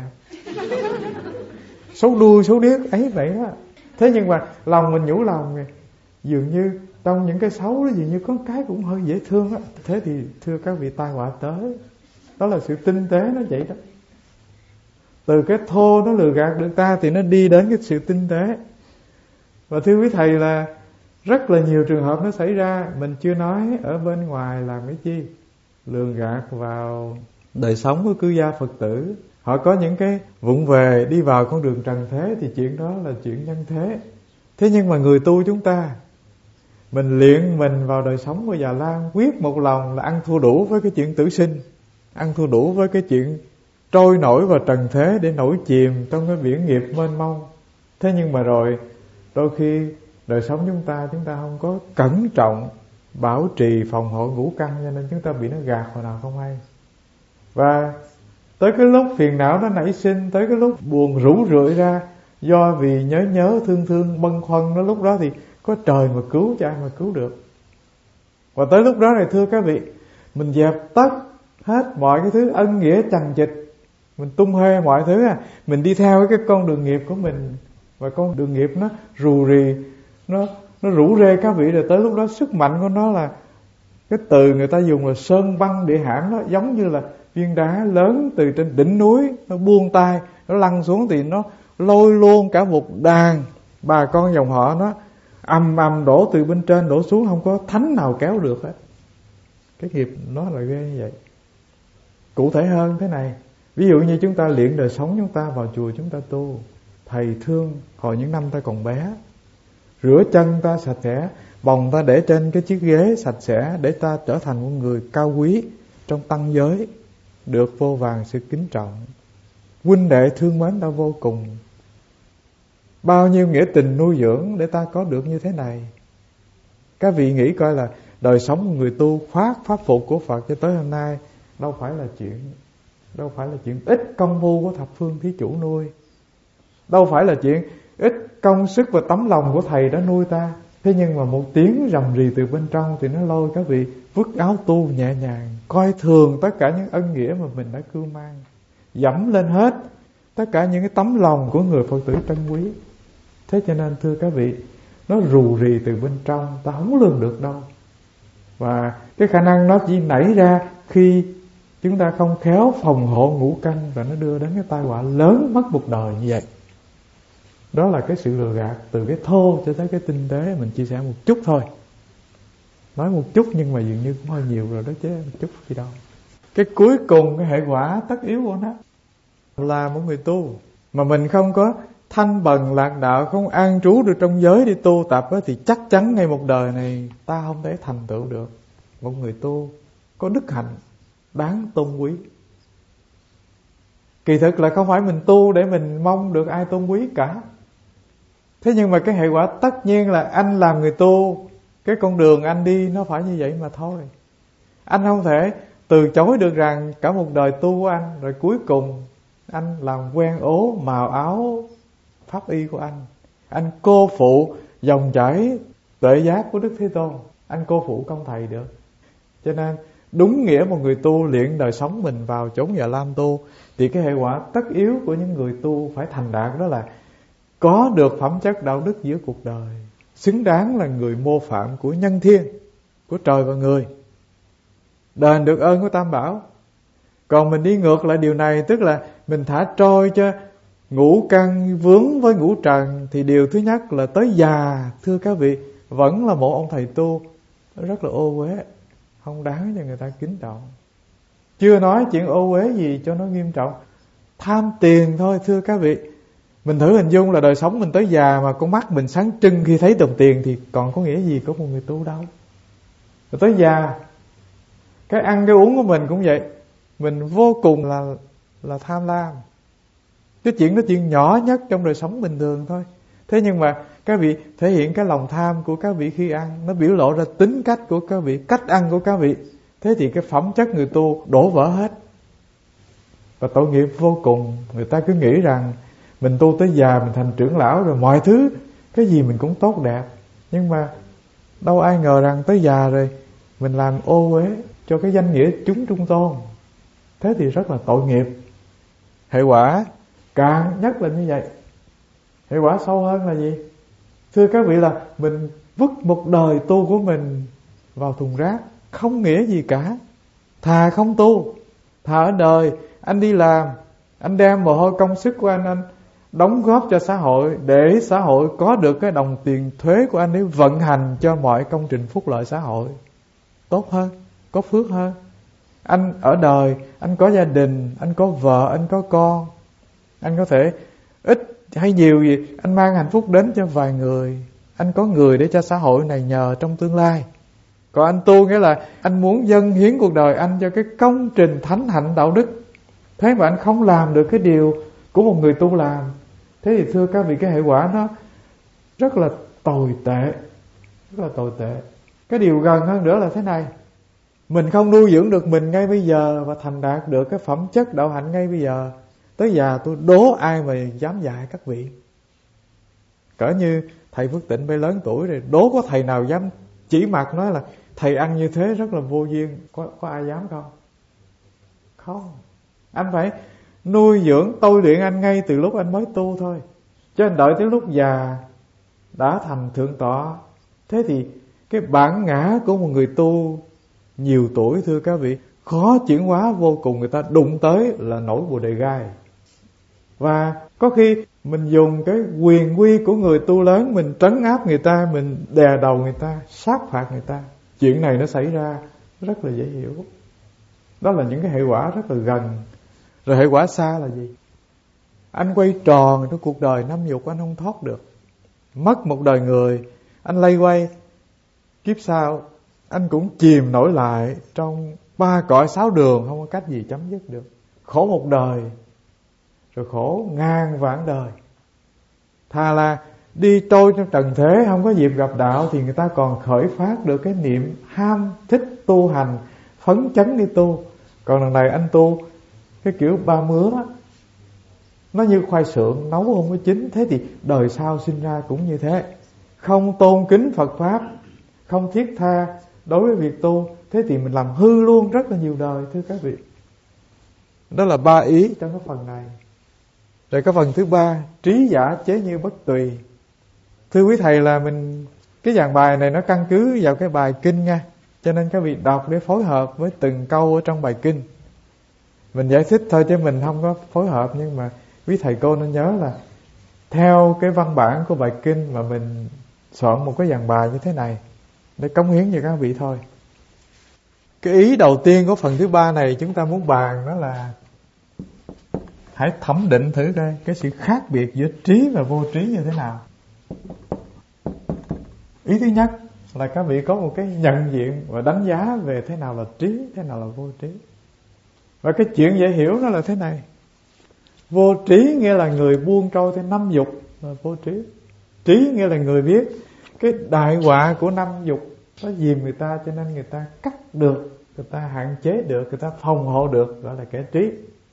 Xấu đuôi xấu điếc ấy vậy đó. Thế nhưng mà lòng mình nhủ lòng, dường như trong những cái xấu đó dường như có cái cũng hơi dễ thương á. Thế thì thưa các vị, tai họa tới. Đó là sự tinh tế nó vậy đó. Từ cái thô nó lừa gạt được ta thì nó đi đến cái sự tinh tế. Và thưa quý thầy là rất là nhiều trường hợp nó xảy ra. Mình chưa nói ở bên ngoài làm cái chi, lừa gạt vào đời sống của cư gia Phật tử. Họ có những cái vụng về đi vào con đường trần thế thì chuyện đó là chuyện nhân thế. Thế nhưng mà người tu chúng ta, mình luyện mình vào đời sống của Già Lam, quyết một lòng là ăn thua đủ với cái chuyện tử sinh, ăn thua đủ với cái chuyện trôi nổi vào trần thế để nổi chìm trong cái biển nghiệp mênh mông. Thế nhưng mà rồi đôi khi đời sống chúng ta không có cẩn trọng bảo trì phòng hộ ngũ căn, cho nên chúng ta bị nó gạt hồi nào không hay. Và tới cái lúc phiền não nó nảy sinh, tới cái lúc buồn rũ rượi ra do vì nhớ thương bâng khuâng nó, lúc đó thì có trời mà cứu cho ai mà cứu được. Và tới lúc đó này thưa các vị, mình dẹp tất hết mọi cái thứ ân nghĩa chằng chịt, mình tung hê mọi thứ mình đi theo cái con đường nghiệp của mình. Và con đường nghiệp nó rù rì, nó rủ rê các vị, rồi tới lúc đó sức mạnh của nó là cái từ người ta dùng là sơn băng địa hãn, nó giống như là viên đá lớn từ trên đỉnh núi, nó buông tay, nó lăn xuống thì nó lôi luôn cả một đàn bà con dòng họ, nó ầm đổ từ bên trên đổ xuống, không có thánh nào kéo được hết. Cái nghiệp nó là ghê như vậy. Cụ thể hơn thế này, ví dụ như chúng ta luyện đời sống, chúng ta vào chùa chúng ta tu, thầy thương hồi những năm ta còn bé, rửa chân ta sạch sẽ, bồng ta để trên cái chiếc ghế sạch sẽ, để ta trở thành một người cao quý trong tăng giới, được vô vàn sự kính trọng, huynh đệ thương mến ta vô cùng. Bao nhiêu nghĩa tình nuôi dưỡng để ta có được như thế này. Các vị nghĩ coi là đời sống của người tu phát pháp phục của Phật cho tới hôm nay đâu phải là chuyện ít công phu của thập phương thí chủ nuôi, đâu phải là chuyện ít công sức và tấm lòng của thầy đã nuôi ta. Thế nhưng mà một tiếng rầm rì từ bên trong thì nó lôi các vị vứt áo tu nhẹ nhàng, coi thường tất cả những ân nghĩa mà mình đã cưu mang, dẫm lên hết tất cả những cái tấm lòng của người Phật tử trân quý. Thế cho nên thưa các vị, nó rù rì từ bên trong, ta không lường được đâu. Và cái khả năng nó chỉ nảy ra khi chúng ta không khéo phòng hộ ngũ căn, và nó đưa đến cái tai họa lớn mất một đời như vậy. Đó là cái sự lừa gạt từ cái thô cho tới cái tinh tế. Mình chia sẻ một chút thôi, nói một chút nhưng mà dường như cũng hơi nhiều rồi đó chứ, một chút gì đâu. Cái cuối cùng, cái hệ quả tất yếu của nó là một người tu mà mình không có thanh bần lạc đạo, không an trú được trong giới đi tu tập á, thì chắc chắn ngay một đời này ta không thể thành tựu được một người tu có đức hạnh đáng tôn quý. Kỳ thực là không phải mình tu để mình mong được ai tôn quý cả. Thế nhưng mà cái hệ quả tất nhiên là anh làm người tu, cái con đường anh đi nó phải như vậy mà thôi. Anh không thể từ chối được rằng cả một đời tu của anh, rồi cuối cùng anh làm quen ố màu áo pháp y của anh cô phụ dòng chảy tuệ giác của Đức Thế Tôn, anh cô phụ công thầy được. Cho nên đúng nghĩa một người tu luyện đời sống mình vào chốn Già Lam tu, thì cái hệ quả tất yếu của những người tu phải thành đạt đó là có được phẩm chất đạo đức giữa cuộc đời, xứng đáng là người mô phạm của nhân thiên, của trời và người, đền được ơn của Tam Bảo. Còn mình đi ngược lại điều này, tức là mình thả trôi cho ngũ căn vướng với ngũ trần, thì điều thứ nhất là tới già, thưa các vị, vẫn là một ông thầy tu rất là ô uế, không đáng cho người ta kính trọng. Chưa nói chuyện ô uế gì cho nó nghiêm trọng, tham tiền thôi thưa các vị. Mình thử hình dung là đời sống mình tới già mà con mắt mình sáng trưng khi thấy đồng tiền, thì còn có nghĩa gì có một người tu đâu. Rồi tới già, cái ăn cái uống của mình cũng vậy, mình vô cùng là tham lam. Cái chuyện đó chuyện nhỏ nhất trong đời sống bình thường thôi. Thế nhưng mà các vị thể hiện cái lòng tham của các vị khi ăn, nó biểu lộ ra tính cách của các vị, cách ăn của các vị. Thế thì cái phẩm chất người tu đổ vỡ hết. Và tội nghiệp vô cùng. Người ta cứ nghĩ rằng mình tu tới già, mình thành trưởng lão rồi mọi thứ, cái gì mình cũng tốt đẹp. Nhưng mà đâu ai ngờ rằng tới già rồi mình làm ô uế cho cái danh nghĩa chúng trung tôn. Thế thì rất là tội nghiệp. Hệ quả càng nhất là như vậy. Hệ quả sâu hơn là gì? Thưa các vị, là mình vứt một đời tu của mình vào thùng rác, không nghĩa gì cả. Thà không tu, thà ở đời anh đi làm, anh đem mồ hôi công sức của anh đóng góp cho xã hội, để xã hội có được cái đồng tiền thuế của anh để vận hành cho mọi công trình phúc lợi xã hội. Tốt hơn, có phước hơn. Anh ở đời, anh có gia đình, anh có vợ, anh có con, anh có thể ít hay nhiều gì anh mang hạnh phúc đến cho vài người. Anh có người để cho xã hội này nhờ trong tương lai. Còn anh tu nghĩa là anh muốn dâng hiến cuộc đời anh cho cái công trình thánh hạnh đạo đức. Thế mà anh không làm được cái điều của một người tu làm. Thế thì thưa các vị, cái hệ quả nó rất là tồi tệ. Rất là tồi tệ. Cái điều gần hơn nữa là thế này: mình không nuôi dưỡng được mình ngay bây giờ và thành đạt được cái phẩm chất đạo hạnh ngay bây giờ, tới già tôi đố ai mà dám dạy các vị. Cỡ như thầy Phước Tịnh bây lớn tuổi rồi, đố có thầy nào dám chỉ mặt nói là thầy ăn như thế rất là vô duyên. Có ai dám không? Không. Anh phải nuôi dưỡng tôi luyện anh ngay từ lúc anh mới tu thôi, chứ anh đợi tới lúc già đã thành thượng tọa. Thế thì cái bản ngã của một người tu nhiều tuổi, thưa các vị, khó chuyển hóa vô cùng. Người ta đụng tới là nổi bồ đề gai. Và có khi mình dùng cái quyền uy của người tu lớn, mình trấn áp người ta, mình đè đầu người ta, sát phạt người ta. Chuyện này nó xảy ra rất là dễ hiểu. Đó là những cái hệ quả rất là gần. Rồi hệ quả xa là gì? Anh quay tròn trong cuộc đời năm dục, anh không thoát được. Mất một đời người, anh lay quay, kiếp sau anh cũng chìm nổi lại trong 3 cõi 6 đường, không có cách gì chấm dứt được. Khổ một đời, rồi khổ ngàn vạn đời. Thà là đi trôi trong trần thế, không có dịp gặp đạo, thì người ta còn khởi phát được cái niệm ham thích tu hành, phấn chấn đi tu. Còn lần này anh tu cái kiểu ba mứa, nó như khoai sượng nấu không có chín. Thế thì đời sau sinh ra cũng như thế, không tôn kính Phật Pháp, không thiết tha đối với việc tu. Thế thì mình làm hư luôn rất là nhiều đời, thưa các vị. Đó là 3 ý trong cái phần này. Rồi cái phần thứ 3, trí giả chế như bất tùy. Thưa quý thầy, là mình cái dàn bài này nó căn cứ vào cái bài kinh nha, cho nên các vị đọc để phối hợp với từng câu ở trong bài kinh. Mình giải thích thôi chứ mình không có phối hợp. Nhưng mà quý thầy cô nên nhớ là theo cái văn bản của bài kinh mà mình soạn một cái dàn bài như thế này để cống hiến cho các vị thôi. Cái ý đầu tiên của phần thứ 3 này chúng ta muốn bàn đó là hãy thẩm định thử coi cái sự khác biệt giữa trí và vô trí như thế nào. Ý thứ nhất là các vị có một cái nhận diện và đánh giá về thế nào là trí, thế nào là vô trí. Và cái chuyện dễ hiểu nó là thế này. Vô trí nghĩa là người buông trôi theo năm dục là vô trí. Trí nghĩa là người biết cái đại họa của năm dục nó dìm người ta, cho nên người ta cắt được, người ta hạn chế được, người ta phòng hộ được, gọi là kẻ trí.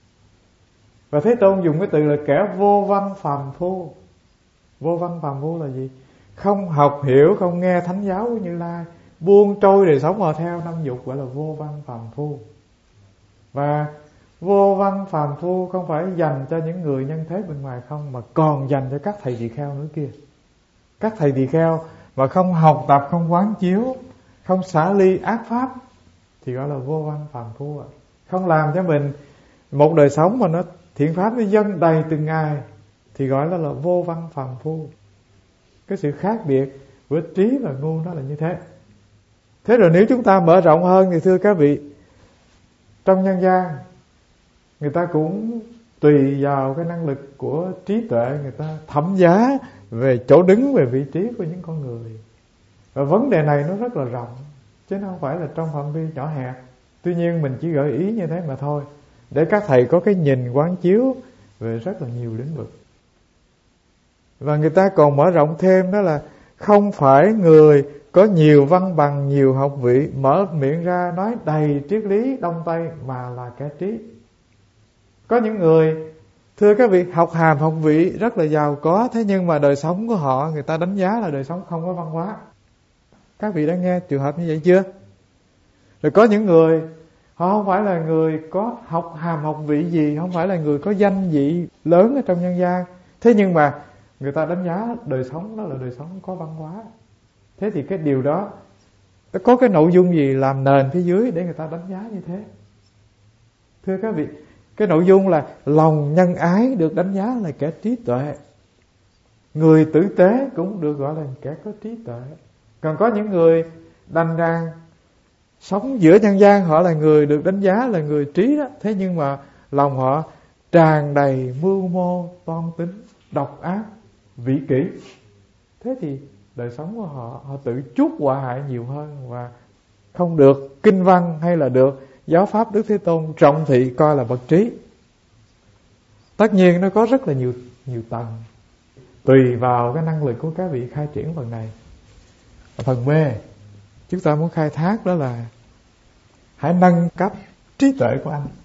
Và Thế Tôn dùng cái từ là kẻ vô văn phàm phu. Vô văn phàm phu là gì? Không học hiểu, không nghe thánh giáo của Như Lai, buông trôi đời sống mà theo năm dục, gọi là vô văn phàm phu. Và vô văn phàm phu không phải dành cho những người nhân thế bên ngoài không, mà còn dành cho các thầy tỳ kheo nữa kia. Các thầy tỳ kheo mà không học tập, không quán chiếu, không xả ly ác pháp thì gọi là vô văn phàm phu. Không làm cho mình một đời sống mà nó thiện pháp nó dâng đầy từng ngày thì gọi là vô văn phàm phu. Cái sự khác biệt với trí và ngu nó là như thế. Thế rồi nếu chúng ta mở rộng hơn thì thưa các vị, trong nhân gian người ta cũng tùy vào cái năng lực của trí tuệ, người ta thẩm giá về chỗ đứng, về vị trí của những con người. Và vấn đề này nó rất là rộng, chứ nó không phải là trong phạm vi nhỏ hẹp. Tuy nhiên mình chỉ gợi ý như thế mà thôi, để các thầy có cái nhìn quán chiếu về rất là nhiều lĩnh vực. Và người ta còn mở rộng thêm, đó là không phải người có nhiều văn bằng, nhiều học vị, mở miệng ra nói đầy triết lý Đông Tây mà là kẻ trí. Có những người, thưa các vị, học hàm học vị rất là giàu có, thế nhưng mà đời sống của họ người ta đánh giá là đời sống không có văn hóa. Các vị đã nghe trường hợp như vậy chưa? Rồi có những người họ không phải là người có học hàm học vị gì, không phải là người có danh vị lớn ở trong nhân gian, thế nhưng mà người ta đánh giá đời sống đó là đời sống có văn hóa. Thế thì cái điều đó có cái nội dung gì làm nền phía dưới để người ta đánh giá như thế? Thưa các vị, cái nội dung là lòng nhân ái được đánh giá là kẻ trí tuệ. Người tử tế cũng được gọi là kẻ có trí tuệ. Còn có những người đành rằng sống giữa nhân gian, họ là người được đánh giá là người trí đó, thế nhưng mà lòng họ tràn đầy mưu mô, toan tính, độc ác, vĩ kỷ. Thế thì đời sống của họ tự chuốc họa hại nhiều hơn, và không được kinh văn hay là được giáo pháp Đức Thế Tôn trọng thị coi là bậc trí. Tất nhiên nó có rất là nhiều tầng, tùy vào cái năng lực của các vị khai triển phần này. Phần B chúng ta muốn khai thác đó là hãy nâng cấp trí tuệ của anh.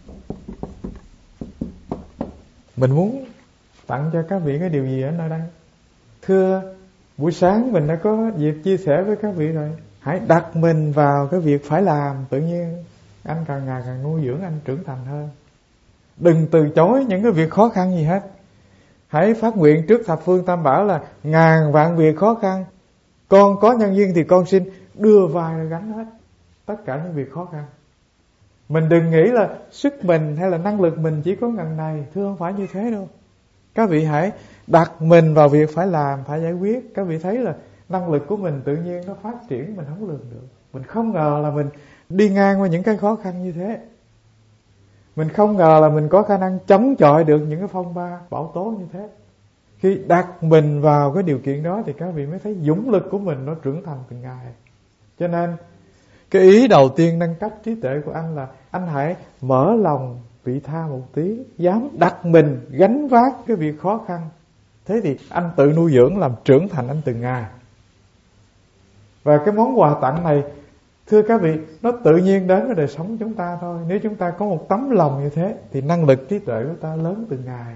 Mình muốn tặng cho các vị cái điều gì ở nơi đây? Thưa, buổi sáng mình đã có dịp chia sẻ với các vị rồi. Hãy đặt mình vào cái việc phải làm, tự nhiên anh càng ngày càng nuôi dưỡng anh trưởng thành hơn. Đừng từ chối những cái việc khó khăn gì hết. Hãy phát nguyện trước thập phương Tam Bảo là ngàn vạn việc khó khăn, con có nhân duyên thì con xin đưa vai ra gánh hết tất cả những việc khó khăn. Mình đừng nghĩ là sức mình hay là năng lực mình chỉ có ngần này. Thưa, không phải như thế đâu. Các vị hãy đặt mình vào việc phải làm, phải giải quyết. Các vị thấy là năng lực của mình tự nhiên nó phát triển, mình không lường được. Mình không ngờ là mình đi ngang qua những cái khó khăn như thế. Mình không ngờ là mình có khả năng chống chọi được những cái phong ba bão tố như thế. Khi đặt mình vào cái điều kiện đó thì các vị mới thấy dũng lực của mình nó trưởng thành từng ngày. Cho nên cái ý đầu tiên nâng cấp trí tuệ của anh là anh hãy mở lòng vị tha một tí, dám đặt mình gánh vác cái việc khó khăn. Thế thì anh tự nuôi dưỡng làm trưởng thành anh từng ngày. Và cái món quà tặng này, thưa các vị, nó tự nhiên đến với đời sống chúng ta thôi. Nếu chúng ta có một tấm lòng như thế thì năng lực trí tuệ của ta lớn từng ngày.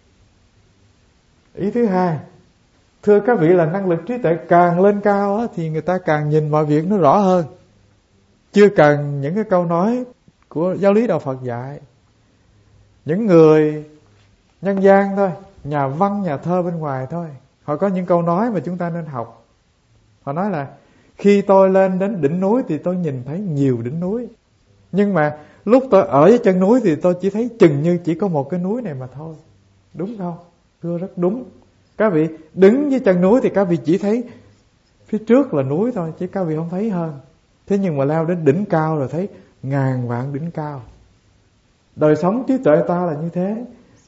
Ý thứ hai, thưa các vị, là năng lực trí tuệ càng lên cao á, thì người ta càng nhìn mọi việc nó rõ hơn. Chưa cần những cái câu nói của giáo lý đạo Phật dạy. Những người nhân gian thôi, nhà văn, nhà thơ bên ngoài thôi, họ có những câu nói mà chúng ta nên học. Họ nói là khi tôi lên đến đỉnh núi thì tôi nhìn thấy nhiều đỉnh núi, nhưng mà lúc tôi ở dưới chân núi thì tôi chỉ thấy chừng như chỉ có một cái núi này mà thôi. Đúng không? Thưa, rất đúng. Các vị đứng dưới chân núi thì các vị chỉ thấy phía trước là núi thôi, chứ các vị không thấy hơn. Thế nhưng mà leo đến đỉnh cao rồi thấy ngàn vạn đỉnh cao. Đời sống trí tuệ ta là như thế.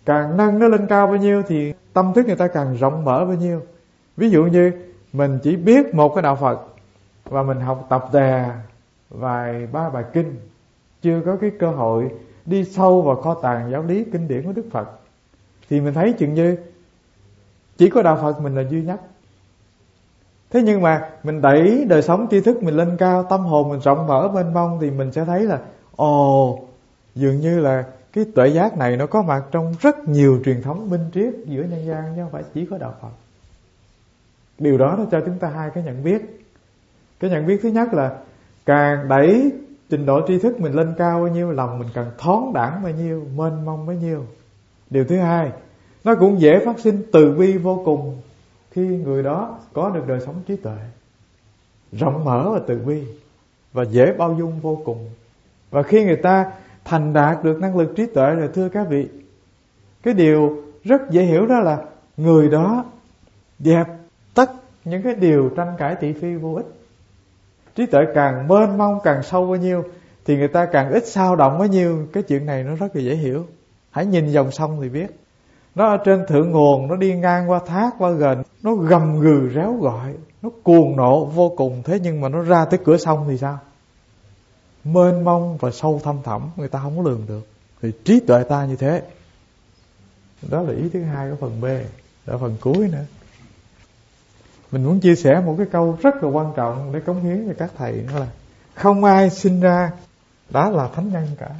Càng nâng nó lên cao bao nhiêu thì tâm thức người ta càng rộng mở bao nhiêu. Ví dụ như mình chỉ biết một cái đạo Phật và mình học tập đè ba bài kinh, chưa có cái cơ hội đi sâu vào kho tàng giáo lý kinh điển của Đức Phật, thì mình thấy chừng như chỉ có đạo Phật mình là duy nhất. Thế nhưng mà mình đẩy đời sống tri thức mình lên cao, tâm hồn mình rộng mở mênh mông, thì mình sẽ thấy là dường như là cái tuệ giác này nó có mặt trong rất nhiều truyền thống minh triết giữa nhân gian, chứ không phải chỉ có đạo Phật. Điều đó nó cho chúng ta hai cái nhận biết. Cái nhận biết thứ nhất là càng đẩy trình độ tri thức mình lên cao bao nhiêu, lòng mình càng thoáng đãng bao nhiêu, mênh mông bấy nhiêu. Điều thứ hai, nó cũng dễ phát sinh từ bi vô cùng khi người đó có được đời sống trí tuệ rộng mở và từ bi và dễ bao dung vô cùng. Và khi người ta thành đạt được năng lực trí tuệ rồi, thưa các vị, cái điều rất dễ hiểu đó là người đó dẹp tất những cái điều tranh cãi thị phi vô ích. Trí tuệ càng mênh mông, càng sâu bao nhiêu thì người ta càng ít xao động bấy nhiêu. Cái chuyện này nó rất là dễ hiểu. Hãy nhìn dòng sông thì biết. Nó ở trên thượng nguồn, nó đi ngang qua thác, qua ghềnh, nó gầm gừ réo gọi, nó cuồng nộ vô cùng. Thế nhưng mà nó ra tới cửa sông thì sao? Mênh mông và sâu thâm thẳm, người ta không có lường được. Thì trí tuệ ta như thế. Đó là ý thứ hai của phần B. Đó là phần cuối nữa. Mình muốn chia sẻ một cái câu rất là quan trọng để cống hiến cho các thầy, đó là không ai sinh ra đã là thánh nhân cả.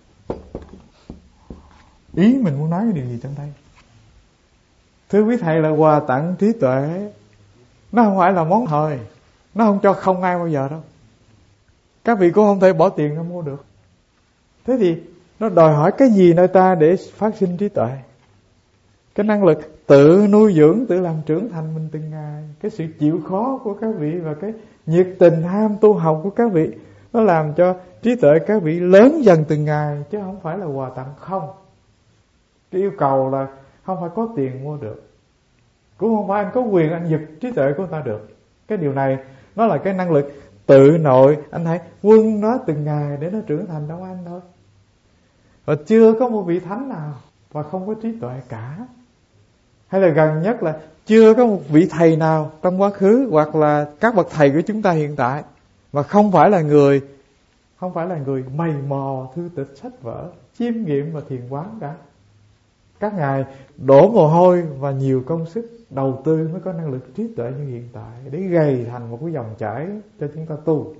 Ý mình muốn nói cái điều gì trong đây? Thưa quý thầy, là quà tặng trí tuệ nó không phải là món hời, nó không cho không ai bao giờ đâu. Các vị cũng không thể bỏ tiền ra mua được. Thế thì nó đòi hỏi cái gì nơi ta để phát sinh trí tuệ? Cái năng lực tự nuôi dưỡng, tự làm trưởng thành mình từng ngày. Cái sự chịu khó của các vị và cái nhiệt tình ham tu học của các vị, nó làm cho trí tuệ các vị lớn dần từng ngày, chứ không phải là quà tặng không. Cái yêu cầu là không phải có tiền mua được, cũng không phải anh có quyền anh giật trí tuệ của người ta được. Cái điều này nó là cái năng lực tự nội, anh hãy quân nó từng ngày để nó trưởng thành trong anh thôi. Và chưa có một vị thánh nào và không có trí tuệ cả. Hay là gần nhất là chưa có một vị thầy nào trong quá khứ hoặc là các bậc thầy của chúng ta hiện tại mà không phải là người mày mò thư tịch sách vở, chiêm nghiệm và thiền quán cả. Các ngài đổ mồ hôi và nhiều công sức đầu tư mới có năng lực trí tuệ như hiện tại để gầy thành một cái dòng chảy cho chúng ta tu.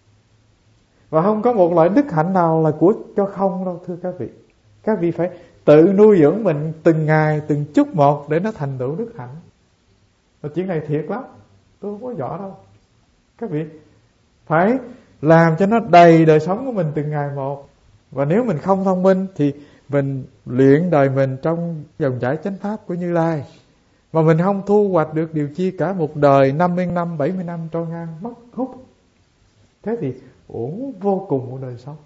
Và không có một loại đức hạnh nào là của cho không đâu, thưa các vị. Các vị phải tự nuôi dưỡng mình từng ngày, từng chút một để nó thành tựu đức hạnh. Và chuyện này thiệt lắm, tôi không có giỏi đâu. Các vị phải làm cho nó đầy đời sống của mình từng ngày một. Và nếu mình không thông minh thì mình luyện đời mình trong dòng chảy chánh pháp của Như Lai, mà mình không thu hoạch được điều chi cả, một đời 50 năm, 70 năm trôi ngang mất hút. Thế thì uổng vô cùng của đời sống.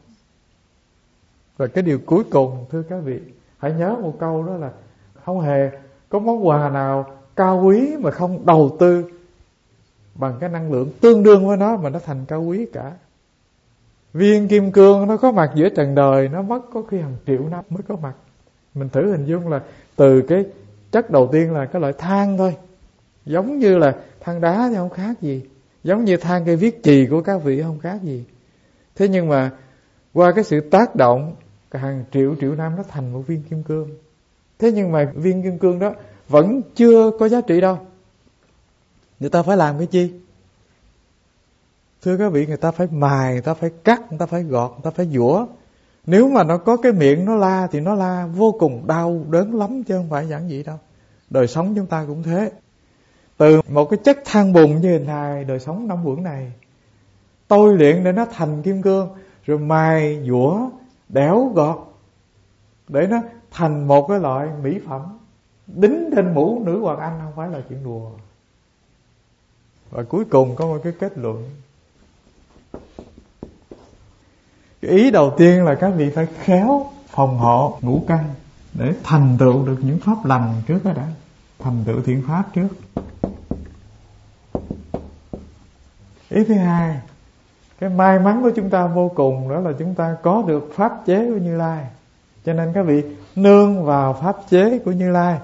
Và cái điều cuối cùng, thưa các vị, hãy nhớ một câu, đó là không hề có món quà nào cao quý mà không đầu tư bằng cái năng lượng tương đương với nó mà nó thành cao quý cả. Viên kim cương nó có mặt giữa trần đời, nó mất có khi hàng triệu năm mới có mặt. Mình thử hình dung là từ cái chất đầu tiên là cái loại than thôi, giống như là than đá thì không khác gì, giống như than cây viết chì của các vị không khác gì. Thế nhưng mà qua cái sự tác động hàng triệu năm nó thành một viên kim cương. Thế nhưng mà viên kim cương đó vẫn chưa có giá trị đâu. Người ta phải làm cái chi? Thưa các vị, người ta phải mài, người ta phải cắt, người ta phải gọt, người ta phải giũa. Nếu mà nó có cái miệng nó la thì nó la vô cùng đau đớn lắm, chứ không phải giản dị đâu. Đời sống chúng ta cũng thế. Từ một cái chất than bùn như hình hài đời sống năm uẩn này, tôi luyện để nó thành kim cương, rồi mài giũa đẽo gọt để nó thành một cái loại mỹ phẩm đính trên mũ nữ hoàng Anh, không phải là chuyện đùa. Và cuối cùng có một cái kết luận. Cái ý đầu tiên là các vị phải khéo phòng hộ ngũ căn để thành tựu được những pháp lành trước đó đã, thành tựu thiện pháp trước. Ý thứ hai, cái may mắn của chúng ta vô cùng, đó là chúng ta có được pháp chế của Như Lai. Cho nên các vị nương vào pháp chế của Như Lai.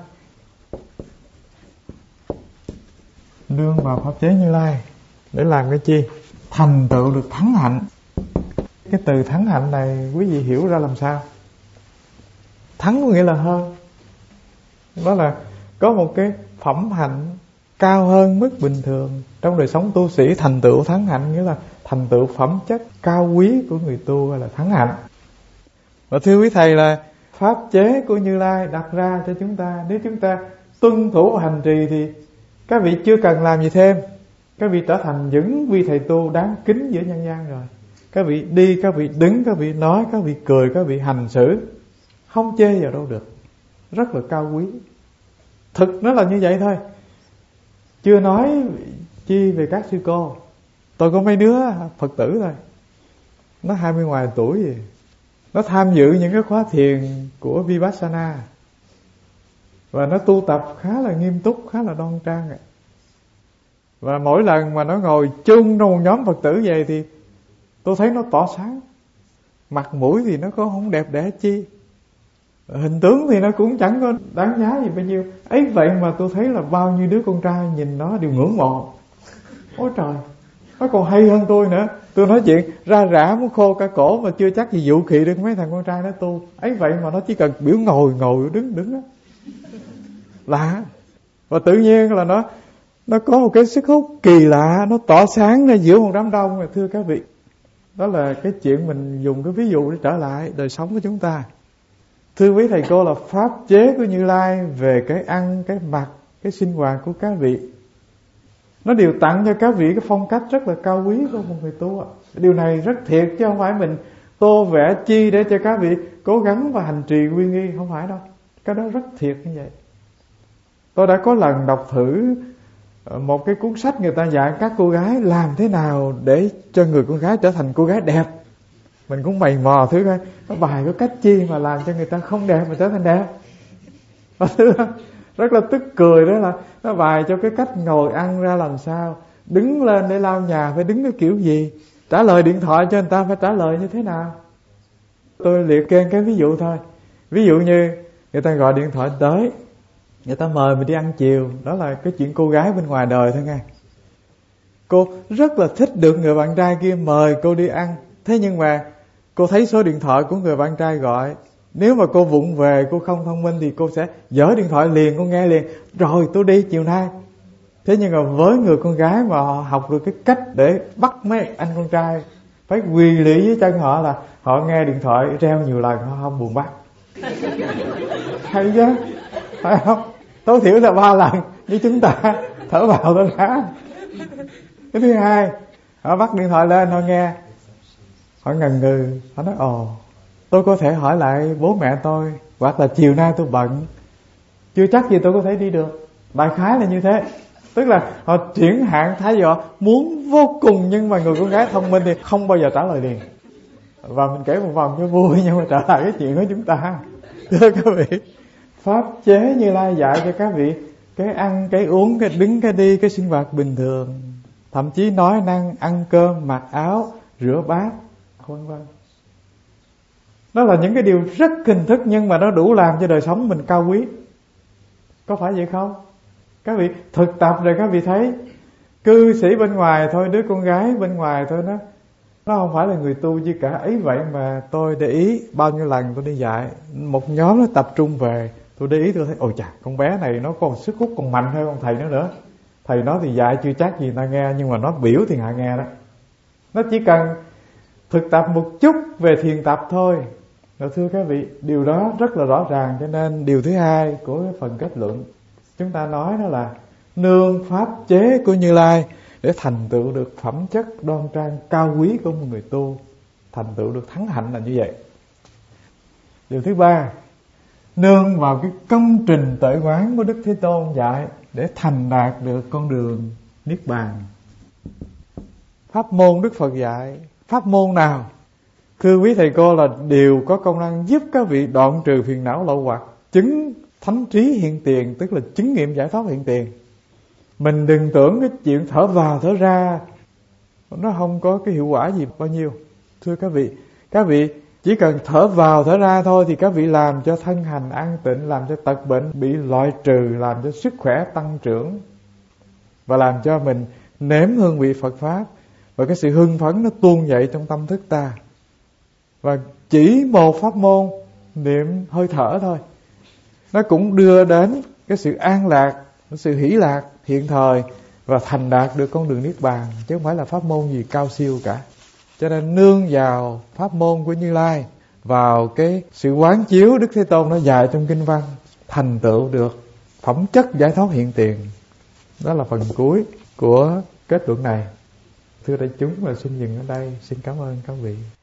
Nương vào pháp chế Như Lai để làm cái chi? Thành tựu được thắng hạnh. Cái từ thắng hạnh này quý vị hiểu ra làm sao? Thắng có nghĩa là hơn. Đó là có một cái phẩm hạnh cao hơn mức bình thường. Trong đời sống tu sĩ, thành tựu thắng hạnh nghĩa là thành tựu phẩm chất cao quý của người tu, gọi là thắng hạnh. Và thưa quý thầy, là pháp chế của Như Lai đặt ra cho chúng ta, nếu chúng ta tuân thủ hành trì thì các vị chưa cần làm gì thêm. Các vị trở thành những vị thầy tu đáng kính giữa nhân gian rồi. Các vị đi, các vị đứng, các vị nói, các vị cười, các vị hành xử, không chê vào đâu được, rất là cao quý. Thực nó là như vậy thôi. Chưa nói chi về các sư cô. Tôi có mấy đứa Phật tử thôi, nó 20 ngoài tuổi gì, nó tham dự những cái khóa thiền của Vipassana, và nó tu tập khá là nghiêm túc, khá là đoan trang. Và mỗi lần mà nó ngồi chung trong một nhóm Phật tử vậy thì tôi thấy nó tỏ sáng. Mặt mũi thì nó có không đẹp đẽ chi, hình tướng thì nó cũng chẳng có đáng giá gì bao nhiêu. Ấy vậy mà tôi thấy là bao nhiêu đứa con trai nhìn nó đều ngưỡng mộ. Ôi trời, nó còn hay hơn tôi nữa. Tôi nói chuyện ra rã muốn khô cả cổ mà chưa chắc gì dụ khị được mấy thằng con trai nó tu. Ấy vậy mà nó chỉ cần biểu ngồi đứng đó. Lạ. Và tự nhiên là nó có một cái sức hút kỳ lạ, nó tỏ sáng ra giữa một đám đông. Thưa các vị, đó là cái chuyện mình dùng cái ví dụ để trở lại đời sống của chúng ta. Thưa quý thầy cô, là pháp chế của Như Lai về cái ăn, cái mặc, cái sinh hoạt của các vị, nó đều tặng cho các vị cái phong cách rất là cao quý của một người tu. Điều này rất thiệt, chứ không phải mình tô vẽ chi để cho các vị cố gắng và hành trì uy nghi, không phải đâu. Cái đó rất thiệt như vậy. Tôi đã có lần đọc thử một cái cuốn sách người ta dạy các cô gái làm thế nào để cho người con gái trở thành cô gái đẹp. Mình cũng mày mò thử coi có bài có cách chi mà làm cho người ta không đẹp mà trở thành đẹp. Rất là tức cười, đó là nó bài cho cái cách ngồi ăn ra làm sao, đứng lên để lau nhà phải đứng cái kiểu gì, trả lời điện thoại cho người ta phải trả lời như thế nào. Tôi liệt kê cái ví dụ thôi. Ví dụ như người ta gọi điện thoại tới, người ta mời mình đi ăn chiều. Đó là cái chuyện cô gái bên ngoài đời thôi nghe. Cô rất là thích được người bạn trai kia mời cô đi ăn. Thế nhưng mà cô thấy số điện thoại của người bạn trai gọi. Nếu mà cô vụng về, cô không thông minh thì cô sẽ dở điện thoại liền, cô nghe liền, rồi tôi đi chiều nay. Thế nhưng mà với người con gái mà họ học được cái cách để bắt mấy anh con trai phải quỳ lạy dưới chân họ, là họ nghe điện thoại reo nhiều lần, họ không buồn bắt. Hay chứ, phải không? Tối thiểu là 3 lần như chúng ta, thở vào thở ra. Cái thứ hai, họ bắt điện thoại lên, họ nghe, họ ngần ngừ, họ nói ồ, tôi có thể hỏi lại bố mẹ tôi, hoặc là chiều nay tôi bận, chưa chắc gì tôi có thể đi được. Đại khái là như thế. Tức là họ chuyển hạn, thái độ muốn vô cùng, nhưng mà người con gái thông minh thì không bao giờ trả lời liền. Và mình kể một vòng cho vui, nhưng mà trở lại cái chuyện của chúng ta. Thưa các vị, pháp chế Như Lai dạy cho các vị cái ăn, cái uống, cái đứng, cái đi, cái sinh hoạt bình thường, thậm chí nói năng, ăn cơm, mặc áo, rửa bát, vân vân. Đó là những cái điều rất hình thức, nhưng mà nó đủ làm cho đời sống mình cao quý. Có phải vậy không? Các vị thực tập rồi các vị thấy cư sĩ bên ngoài thôi, đứa con gái bên ngoài thôi, nó không phải là người tu gì cả. Ấy vậy mà tôi để ý bao nhiêu lần tôi đi dạy, một nhóm nó tập trung về, tôi để ý tôi thấy ôi chà, con bé này nó còn sức hút còn mạnh hơn ông thầy nó nữa. Thầy nói thì dạy chưa chắc gì người ta nghe, nhưng mà nó biểu thì họ nghe đó. Nó chỉ cần thực tập một chút về thiền tập thôi. Rồi thưa các vị, điều đó rất là rõ ràng. Cho nên điều thứ hai của cái phần kết luận chúng ta nói đó là nương pháp chế của Như Lai để thành tựu được phẩm chất đoan trang cao quý của một người tu, thành tựu được thắng hạnh là như vậy. Điều thứ ba, nương vào cái công trình tuệ quán của Đức Thế Tôn dạy để thành đạt được con đường niết bàn. Pháp môn Đức Phật dạy, pháp môn nào thưa quý thầy cô là đều có công năng giúp các vị đoạn trừ phiền não lậu hoặc, chứng thánh trí hiện tiền, tức là chứng nghiệm giải thoát hiện tiền. Mình đừng tưởng cái chuyện thở vào thở ra nó không có cái hiệu quả gì bao nhiêu. Thưa các vị Chỉ cần thở vào thở ra thôi thì các vị làm cho thân hành an tịnh, làm cho tật bệnh bị loại trừ, làm cho sức khỏe tăng trưởng, và làm cho mình nếm hương vị Phật Pháp. Và cái sự hưng phấn nó tuôn dậy trong tâm thức ta. Và chỉ một pháp môn niệm hơi thở thôi, nó cũng đưa đến cái sự an lạc, cái sự hỷ lạc hiện thời, và thành đạt được con đường Niết Bàn, chứ không phải là pháp môn gì cao siêu cả. Cho nên nương vào pháp môn của Như Lai, vào cái sự quán chiếu Đức Thế Tôn nó dạy trong kinh văn, thành tựu được phẩm chất giải thoát hiện tiền. Đó là phần cuối của kết luận này. Thưa đại chúng, là xin dừng ở đây. Xin cảm ơn các vị.